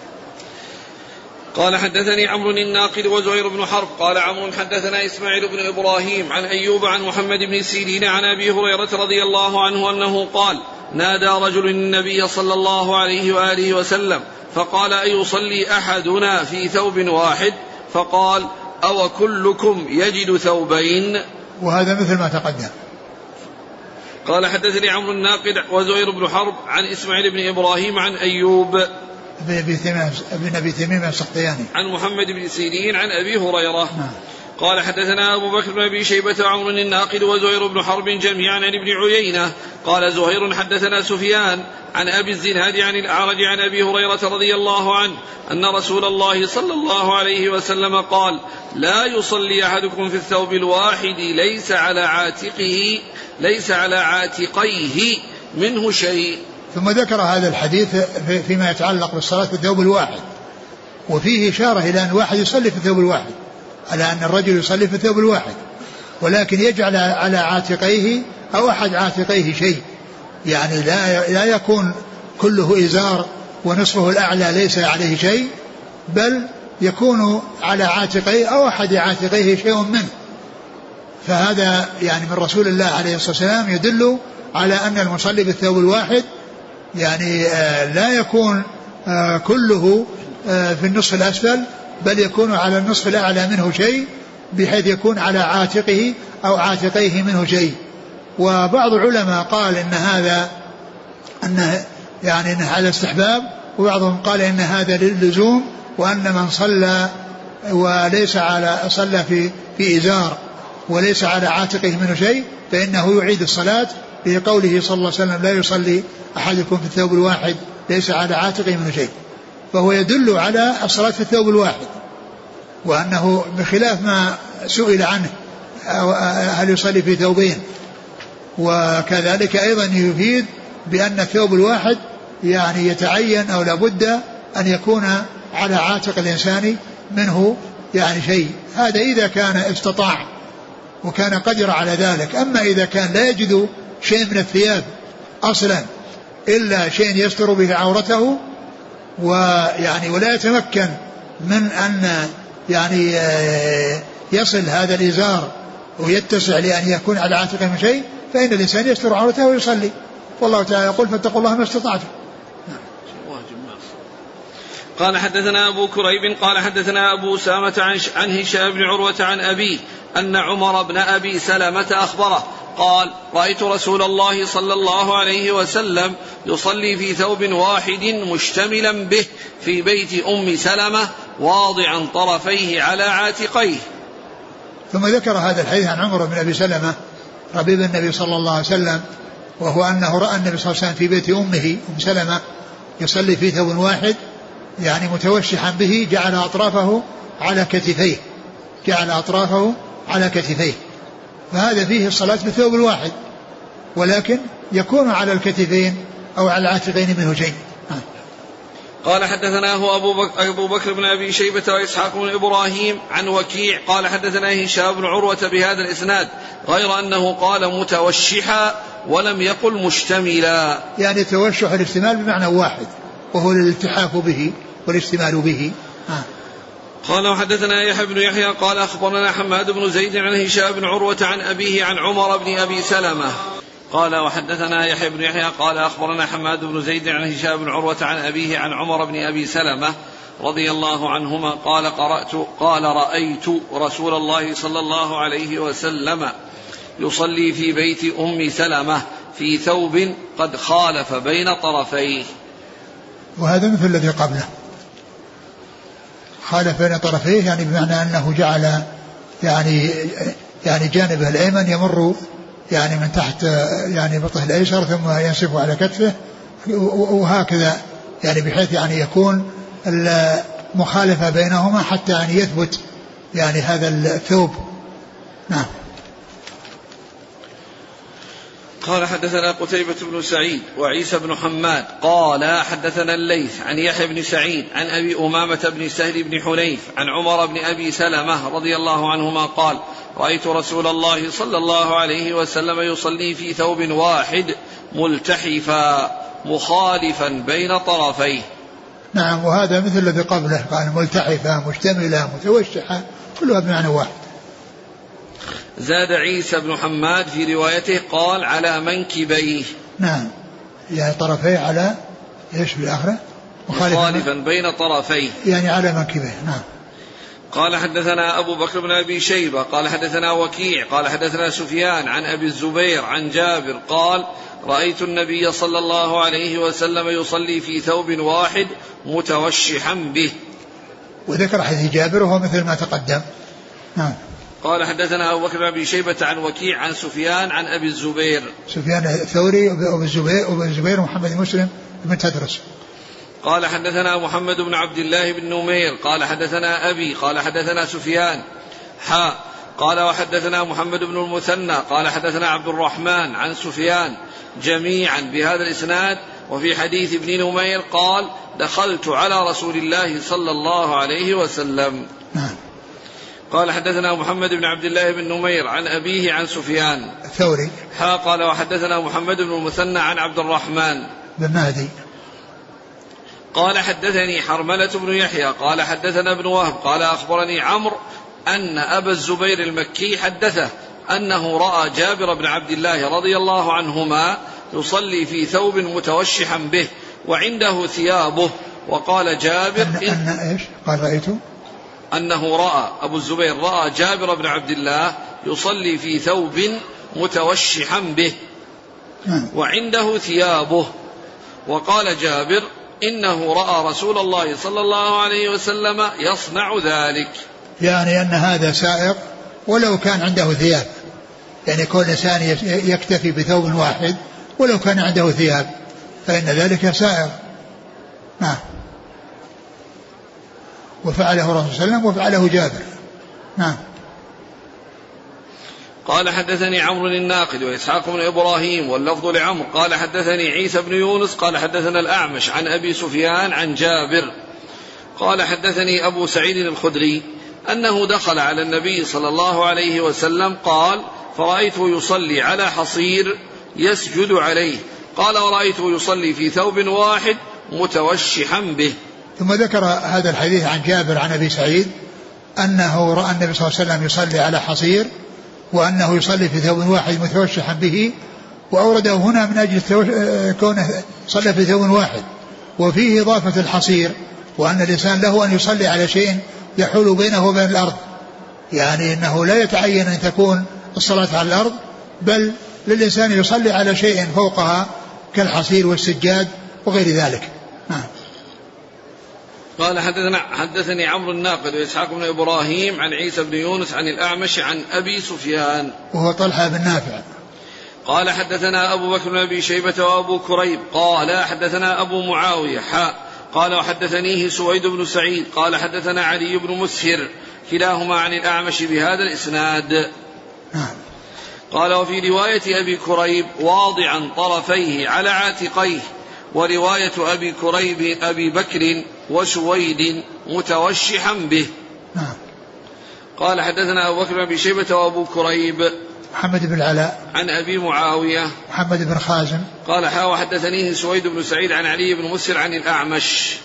قال حدثني عمرو الناقد وزهير بن حرب قال عمرو حدثنا إسماعيل بن إبراهيم عن أيوب عن محمد بن سيرين عن أبي هريرة رضي الله عنه أنه قال نادى رجل النبي صلى الله عليه وآله وسلم فقال أيصلي أحدنا في ثوب واحد؟ فقال أو كلكم يجد ثوبين؟ وهذا مثل ما تقدم. قال حدثني عمرو الناقد وزهير بن حرب عن إسماعيل بن إبراهيم عن أيوب ابن أبي تميم السختياني عن محمد بن سيرين عن أبي هريرة. قال حدثنا أبو بكر بن أبي شيبة وعمرو الناقد وزهير بن حرب جميعا عن ابن عيينة قال زهير حدثنا سفيان عن أبي الزناد عن الأعرج عن أبي هريرة رضي الله عنه أن رسول الله صلى الله عليه وسلم قال لا يصلي أحدكم في الثوب الواحد ليس على عاتقيه منه شيء. ثم ذكر هذا الحديث فيما يتعلق بالصلاة في الثوب الواحد، وفيه إشارة إلى أن الواحد يصلي في الثوب الواحد، على أن الرجل يصلي في الثوب الواحد، ولكن يجعل على عاتقيه أو أحد عاتقيه شيء، يعني لا يكون كله إزار ونصفه الأعلى ليس عليه شيء، بل يكون على عاتقيه أو أحد عاتقيه شيء منه. فهذا يعني من رسول الله عليه الصلاة والسلام يدل على أن المصلي بالثوب الواحد يعني لا يكون كله في النصف الأسفل، بل يكون على النصف الأعلى منه شيء، بحيث يكون على عاتقه أو عاتقيه منه شيء. وبعض العلماء قال إن هذا إن هذا استحباب، وبعضهم قال إن هذا للزوم، وأن من صلى وليس صلى في إزار وليس على عاتقه منه شيء فإنه يعيد الصلاة، لقوله صلى الله عليه وسلم لا يصلي أحدكم في الثوب الواحد ليس على عاتقه منه شيء. فهو يدل على الصلاة في الثوب الواحد، وأنه بخلاف ما سئل عنه هل يصلي في ثوبين. وكذلك أيضا يفيد بأن الثوب الواحد يعني يتعين أو لابد أن يكون على عاتق الإنسان منه يعني شيء. هذا إذا كان استطاع وكان قدر على ذلك. أما إذا كان لا يجد شيء من الثياب أصلا إلا شيء يستر به عورته، ولا يتمكن من أن يعني يصل هذا الإزار ويتسع لأن يكون على عاتقه من شيء، فإن الإنسان يستر عورته ويصلي. والله تعالى يقول فاتقوا الله ما استطعتم. قال حدثنا أبو كريب قال حدثنا أبو أسامة عن هشام بن عروة عن أبيه أن عمر بن أبي سلمة أخبره قال رأيت رسول الله صلى الله عليه وسلم يصلي في ثوب واحد مشتملا به في بيت أم سلمة واضعا طرفيه على عاتقيه. ثم ذكر هذا الحديث عن عمر بن أبي سلمة ربيب النبي صلى الله عليه وسلم، وهو أنه رأى النبي صلى الله عليه وسلم في بيت أمه أم سلمة يصلي في ثوب واحد يعني متوشحا به، جعل أطرافه على كتفيه، فهذا فيه الصلاة بالثوب الواحد، ولكن يكون على الكتفين أو على العاتقين منه شيء. قال حدثناه أبو بكر بن أبي شيبة وإسحاق بن إبراهيم عن وكيع قال حدثنا هشام بن عروة بهذا الإسناد غير أنه قال متوشحا ولم يقل مشتملا. يعني توشح الاشتمال بمعنى واحد، وهو الالتحاف به والاشتمال به. قال وحدثنا يحيى بن يحيى قال أخبرنا حماد بن زيد عن هشام بن عروة عن أبيه عن عمر بن أبي سلمة قال وحدثنا يحيى بن يحيى قال أخبرنا حماد بن زيد عن هشام بن عروة عن أبيه عن عمر بن أبي سلمة رضي الله عنهما قال رأيت رسول الله صلى الله عليه وسلم يصلي في بيت أم سلمة في ثوب قد خالف بين طرفيه. وهذا مثل الذي قبله، خالف بين طرفيه يعني بمعنى أنه جعل يعني جانبه الأيمن يمر يعني من تحت يعني بطه الأيسر ثم ينصف على كتفه، وهكذا يعني بحيث يعني يكون المخالفة بينهما حتى يعني يثبت يعني هذا الثوب. نعم. قال حدثنا قتيبة بن سعيد وعيسى بن حماد قال حدثنا الليث عن يحيى بن سعيد عن أبي أمامة بن سهل بن حنيف عن عمر بن أبي سلمة رضي الله عنهما قال رأيت رسول الله صلى الله عليه وسلم يصلي في ثوب واحد ملتحفا مخالفا بين طرفيه. نعم، وهذا مثل الذي قبله، قال ملتحفة مشتملة متوشحة، كلها بمعنى واحد. زاد عيسى بن حماد في روايته قال على منكبيه. نعم، يعني طرفيه على ايش بالآخرة؟ مخالفا بين طرفيه، يعني على منكبيه. نعم. قال حدثنا أبو بكر بن أبي شيبة قال حدثنا وكيع قال حدثنا سفيان عن أبي الزبير عن جابر قال رأيت النبي صلى الله عليه وسلم يصلي في ثوب واحد متوشحا به. وذكر حديث جابر وهو مثل ما تقدم. نعم. قال حدثنا أبو بكر بن أبي شيبة عن وكيع عن سفيان عن أبي الزبير. سفيان الثوري وأبو الزبير محمد مسلم بن تدرس. قال حدثنا محمد بن عبد الله بن نمير قال حدثنا أبي قال حدثنا سفيان قال وحدثنا محمد بن المثنى قال حدثنا عبد الرحمن عن سفيان جميعا بهذا الإسناد. وفي حديث ابن نمير قال دخلت على رسول الله صلى الله عليه وسلم. قال حدثنا محمد بن عبد الله بن نمير عن أبيه عن سفيان الثوري قال وحدثنا محمد بن المثنى عن عبد الرحمن بن مهدي قال حدثني حرملة بن يحيى قال حدثنا ابن وهب قال أخبرني عمرو أن أبا الزبير المكي حدثه أنه رأى جابر بن عبد الله رضي الله عنهما يصلي في ثوب متوشحا به وعنده ثيابه. وقال جابر إيش؟ قال رأيته أنه رأى أبو الزبير رأى جابر بن عبد الله يصلي في ثوب متوشحا به وعنده ثيابه. وقال جابر إنه رأى رسول الله صلى الله عليه وسلم يصنع ذلك. يعني أن هذا سائق ولو كان عنده ثياب، يعني كل إنسان يكتفي بثوب واحد ولو كان عنده ثياب فإن ذلك سائق. نعم. وفعله الرسول صلى الله عليه وسلم وفعله جابر. نعم. قال حدثني عمرو الناقد وإسحاق بن إبراهيم واللفظ لعمرو قال حدثني عيسى بن يونس قال حدثنا الأعمش عن أبي سفيان عن جابر قال حدثني أبو سعيد الخدري أنه دخل على النبي صلى الله عليه وسلم قال فرأيته يصلي على حصير يسجد عليه قال ورأيته يصلي في ثوب واحد متوشحا به. ثم ذكر هذا الحديث عن جابر عن أبي سعيد أنه رأى النبي صلى الله عليه وسلم يصلي على حصير وأنه يصلي في ثوب واحد متوشحا به، وأورده هنا من أجل كونه صلى في ثوب واحد، وفيه إضافة الحصير وأن الإنسان له أن يصلي على شيء يحول بينه وبين الأرض، يعني أنه لا يتعين أن تكون الصلاة على الأرض بل للإنسان يصلي على شيء فوقها كالحصير والسجاد وغير ذلك. قال حدثني عمرو الناقد وإسحاق بن إبراهيم عن عيسى بن يونس عن الأعمش عن أبي سفيان وهو طلحة بن نافع. قال حدثنا أبو بكر بن أبي شيبة وأبو كريب قال حدثنا أبو معاوية قال وحدثنيه سويد بن سعيد قال حدثنا علي بن مسهر كلاهما عن الأعمش بهذا الإسناد. قال وفي رواية أبي كريب واضعا طرفيه على عاتقيه، ورواية أبي كريب أبي بكر وسويد متوشحا به. قال حدثنا أبو بكر بن أبي شيبة وأبو كريب محمد بن العلاء عن أبي معاوية محمد بن خازم قال وحدثنيه سويد بن سعيد عن علي بن مسهر عن الأعمش.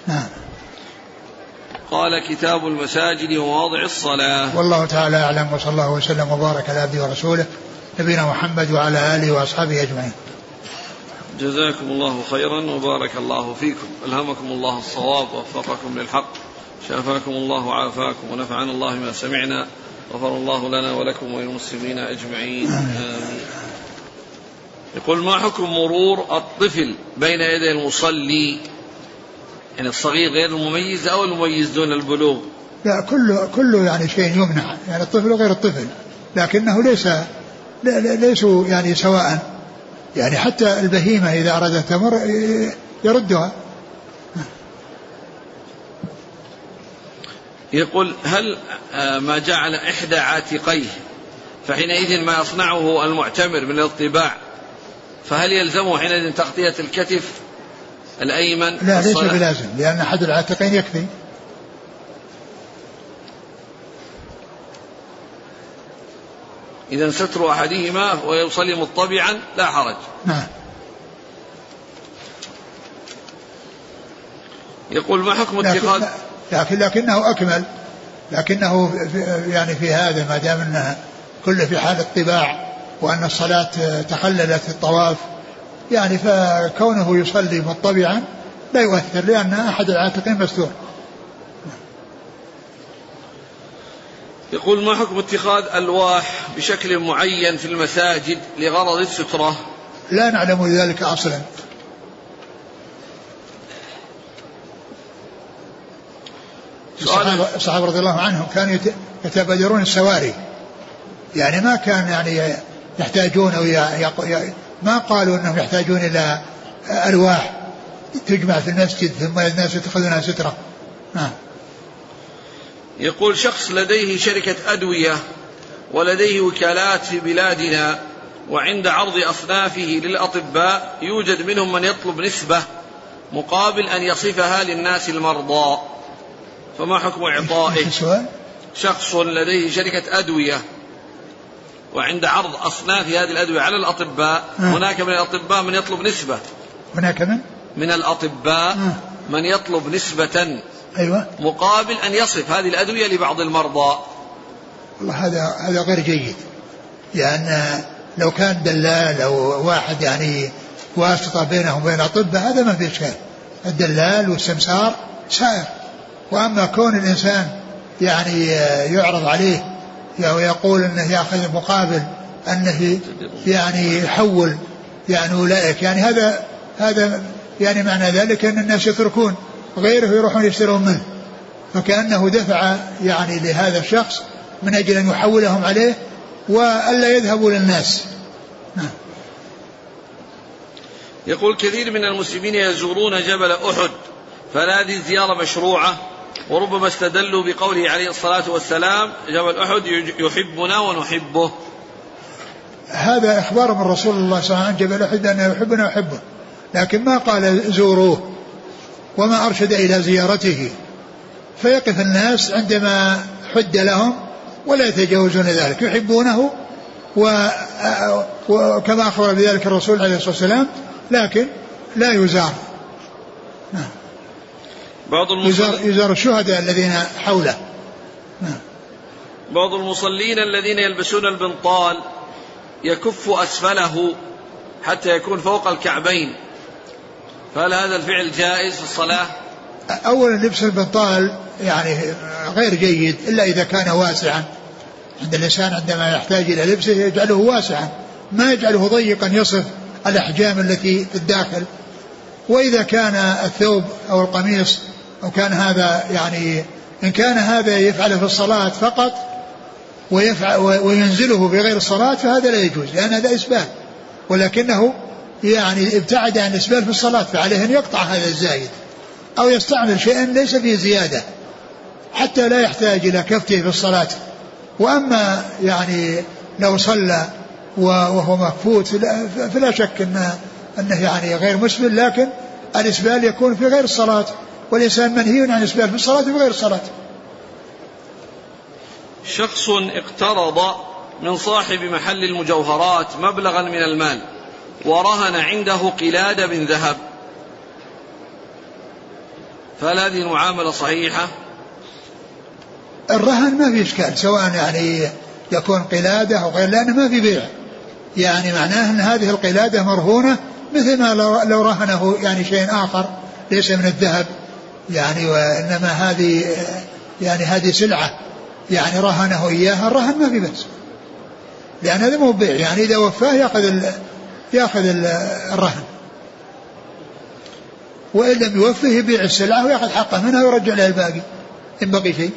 قال كتاب المساجد ومواضع الصلاة. والله تعالى أعلم، وصلى الله وسلم وبارك على عبده ورسوله نبينا محمد وعلى آله وأصحابه أجمعين. جزاكم الله خيرا وبارك الله فيكم، ألهمكم الله الصواب ووفقكم للحق، شافاكم الله وعافاكم ونفعنا الله ما سمعنا، غفر الله لنا ولكم وللمسلمين أجمعين آمين. يقول ما حكم مرور الطفل بين يدي المصلي، يعني الصغير غير المميز أو المميز دون البلوغ؟ لا، كله يعني شيء يمنع، يعني الطفل وغير الطفل، لكنه ليسوا يعني سواء، يعني حتى البهيمة إذا أرادت تمر يردها. يقول هل ما جعل إحدى عاتقيه فحينئذ ما يصنعه المعتمر من الطباع فهل يلزمه حينئذ تغطية الكتف الأيمن؟ لا، ليس بلازم، لأن أحد العاتقين يكفي. إذا ستر أحدهما ويصلي مطبعا لا حرج. نعم. يقول ما حكم اتخاذ لكنه أكمل، لكنه يعني في هذا ما دام أنها كله في حال الطباع وأن الصلاة تخللت الطواف، يعني فكونه يصلي مطبعا لا يؤثر لأن أحد العاتقين مستور. يقول ما حكم اتخاذ ألواح بشكل معين في المساجد لغرض السترة؟ لا نعلم ذلك أصلا. الصحابة رضي الله عنهم كانوا يتبادرون السواري، يعني ما كان يعني يحتاجون أو ما قالوا أنهم يحتاجون إلى ألواح تجمع في المسجد ثم الناس يتخذونها سترة. يقول شخص لديه شركة أدوية ولديه وكالات في بلادنا، وعند عرض أصنافه للأطباء يوجد منهم من يطلب نسبة مقابل أن يصفها للناس المرضى، فما حكم إعطائه؟ شخص لديه شركة أدوية وعند عرض أصناف هذه الأدوية على الأطباء، هناك من الأطباء من يطلب نسبة، هناك من الأطباء من يطلب نسبة أيوة مقابل أن يصف هذه الأدوية لبعض المرضى. والله هذا غير جيد، لأن لو كان دلال أو واحد يعني واسطة بينهم وبين الأطباء هذا ما في إشكال، الدلال والسمسار سائر. وأما كون الإنسان يعني يعرض عليه ويقول أنه يأخذ مقابل أنه يعني يحول يعني أولئك، يعني هذا يعني معنى ذلك أن الناس يتركون غيره يروحون يشترون منه، فكأنه دفع يعني لهذا الشخص من أجل أن يحولهم عليه وألا يذهبوا للناس. يقول كثير من المسلمين يزورون جبل أحد، فهذه الزيارة مشروعة؟ وربما استدلوا بقوله عليه الصلاة والسلام جبل أحد يحبنا ونحبه. هذا إخبار من رسول الله صلى الله عليه وسلم جبل أحد أنه يحبنا ويحبه، لكن ما قال زوروه وما أرشد إلى زيارته، فيقف الناس عندما حد لهم ولا يتجاوزون ذلك، يحبونه وكما أخبر بذلك الرسول عليه الصلاة والسلام، لكن لا يزار. يزار الشهداء الذين حوله. بعض المصلين الذين يلبسون البنطال يكف أسفله حتى يكون فوق الكعبين، فهل هذا الفعل جائز في الصلاة؟ أولا لبس البنطال يعني غير جيد إلا إذا كان واسعا، عند الإنسان عندما يحتاج إلى لبسه يجعله واسعا، ما يجعله ضيقا يصف الأحجام التي في الداخل. وإذا كان الثوب أو القميص أو كان هذا يعني إن كان هذا يفعله في الصلاة فقط وينزله بغير الصلاة فهذا لا يجوز، لأن هذا إسبال، ولكنه يعني ابتعد عن الإسبال في الصلاة، فعليه أن يقطع هذا الزايد أو يستعمل شيئا ليس فيه زيادة حتى لا يحتاج إلى كفته في الصلاة. وأما يعني لو صلى وهو مكفوت فلا شك أنه يعني غير مسبل، لكن الإسبال يكون في غير الصلاة، والإنسان منهي عن الإسبال في الصلاة وفي غير الصلاة. شخص اقترض من صاحب محل المجوهرات مبلغا من المال ورهن عنده قلادة من ذهب، فهل هذه المعاملة صحيحة؟ الرهن ما في إشكال، سواء يعني يكون قلادة أو غير، لأنه ما في بيع، يعني معناه أن هذه القلادة مرهونة مثل ما لو رهنه يعني شيء آخر ليس من الذهب، يعني وإنما هذه سلعة يعني رهنه إياها، الرهن ما في بأس، لأن هذا مو بيع، يعني إذا وفاه يأخذ الرهن، وإن لم يوفه يبيع السلعة ويأخذ حقه منها ويرجع له الباقي إن بقي شيء.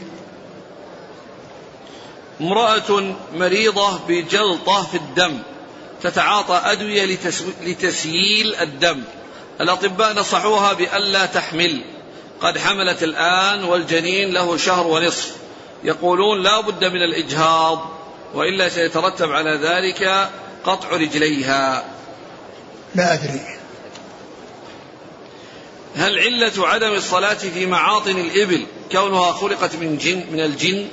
امرأة مريضة بجلطة في الدم تتعاطى أدوية لتسييل الدم، الأطباء نصحوها بألا تحمل، قد حملت الآن والجنين له شهر ونصف، يقولون لا بد من الإجهاض وإلا سيترتب على ذلك قطع رجليها. لا أدري. هل علة عدم الصلاة في معاطن الإبل كونها خلقت من الجن؟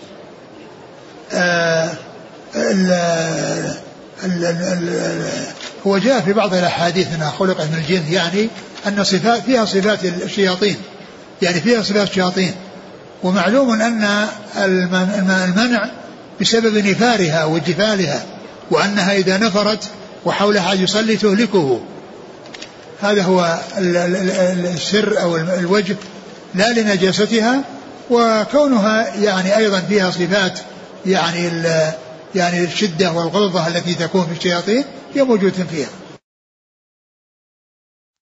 هو جاء في بعض الأحاديث أنها خلقت من الجن، يعني أن صفات فيها صفات الشياطين، يعني فيها صفات شياطين. ومعلوم أن المنع بسبب نفارها وجفالها، وأنها إذا نفرت وحولها يصلي تهلكه. هذا هو السر أو الوجه، لا لنجاستها، وكونها يعني أيضا فيها صفات يعني الشدة والغلظة التي تكون في الشياطين هي موجودة فيها.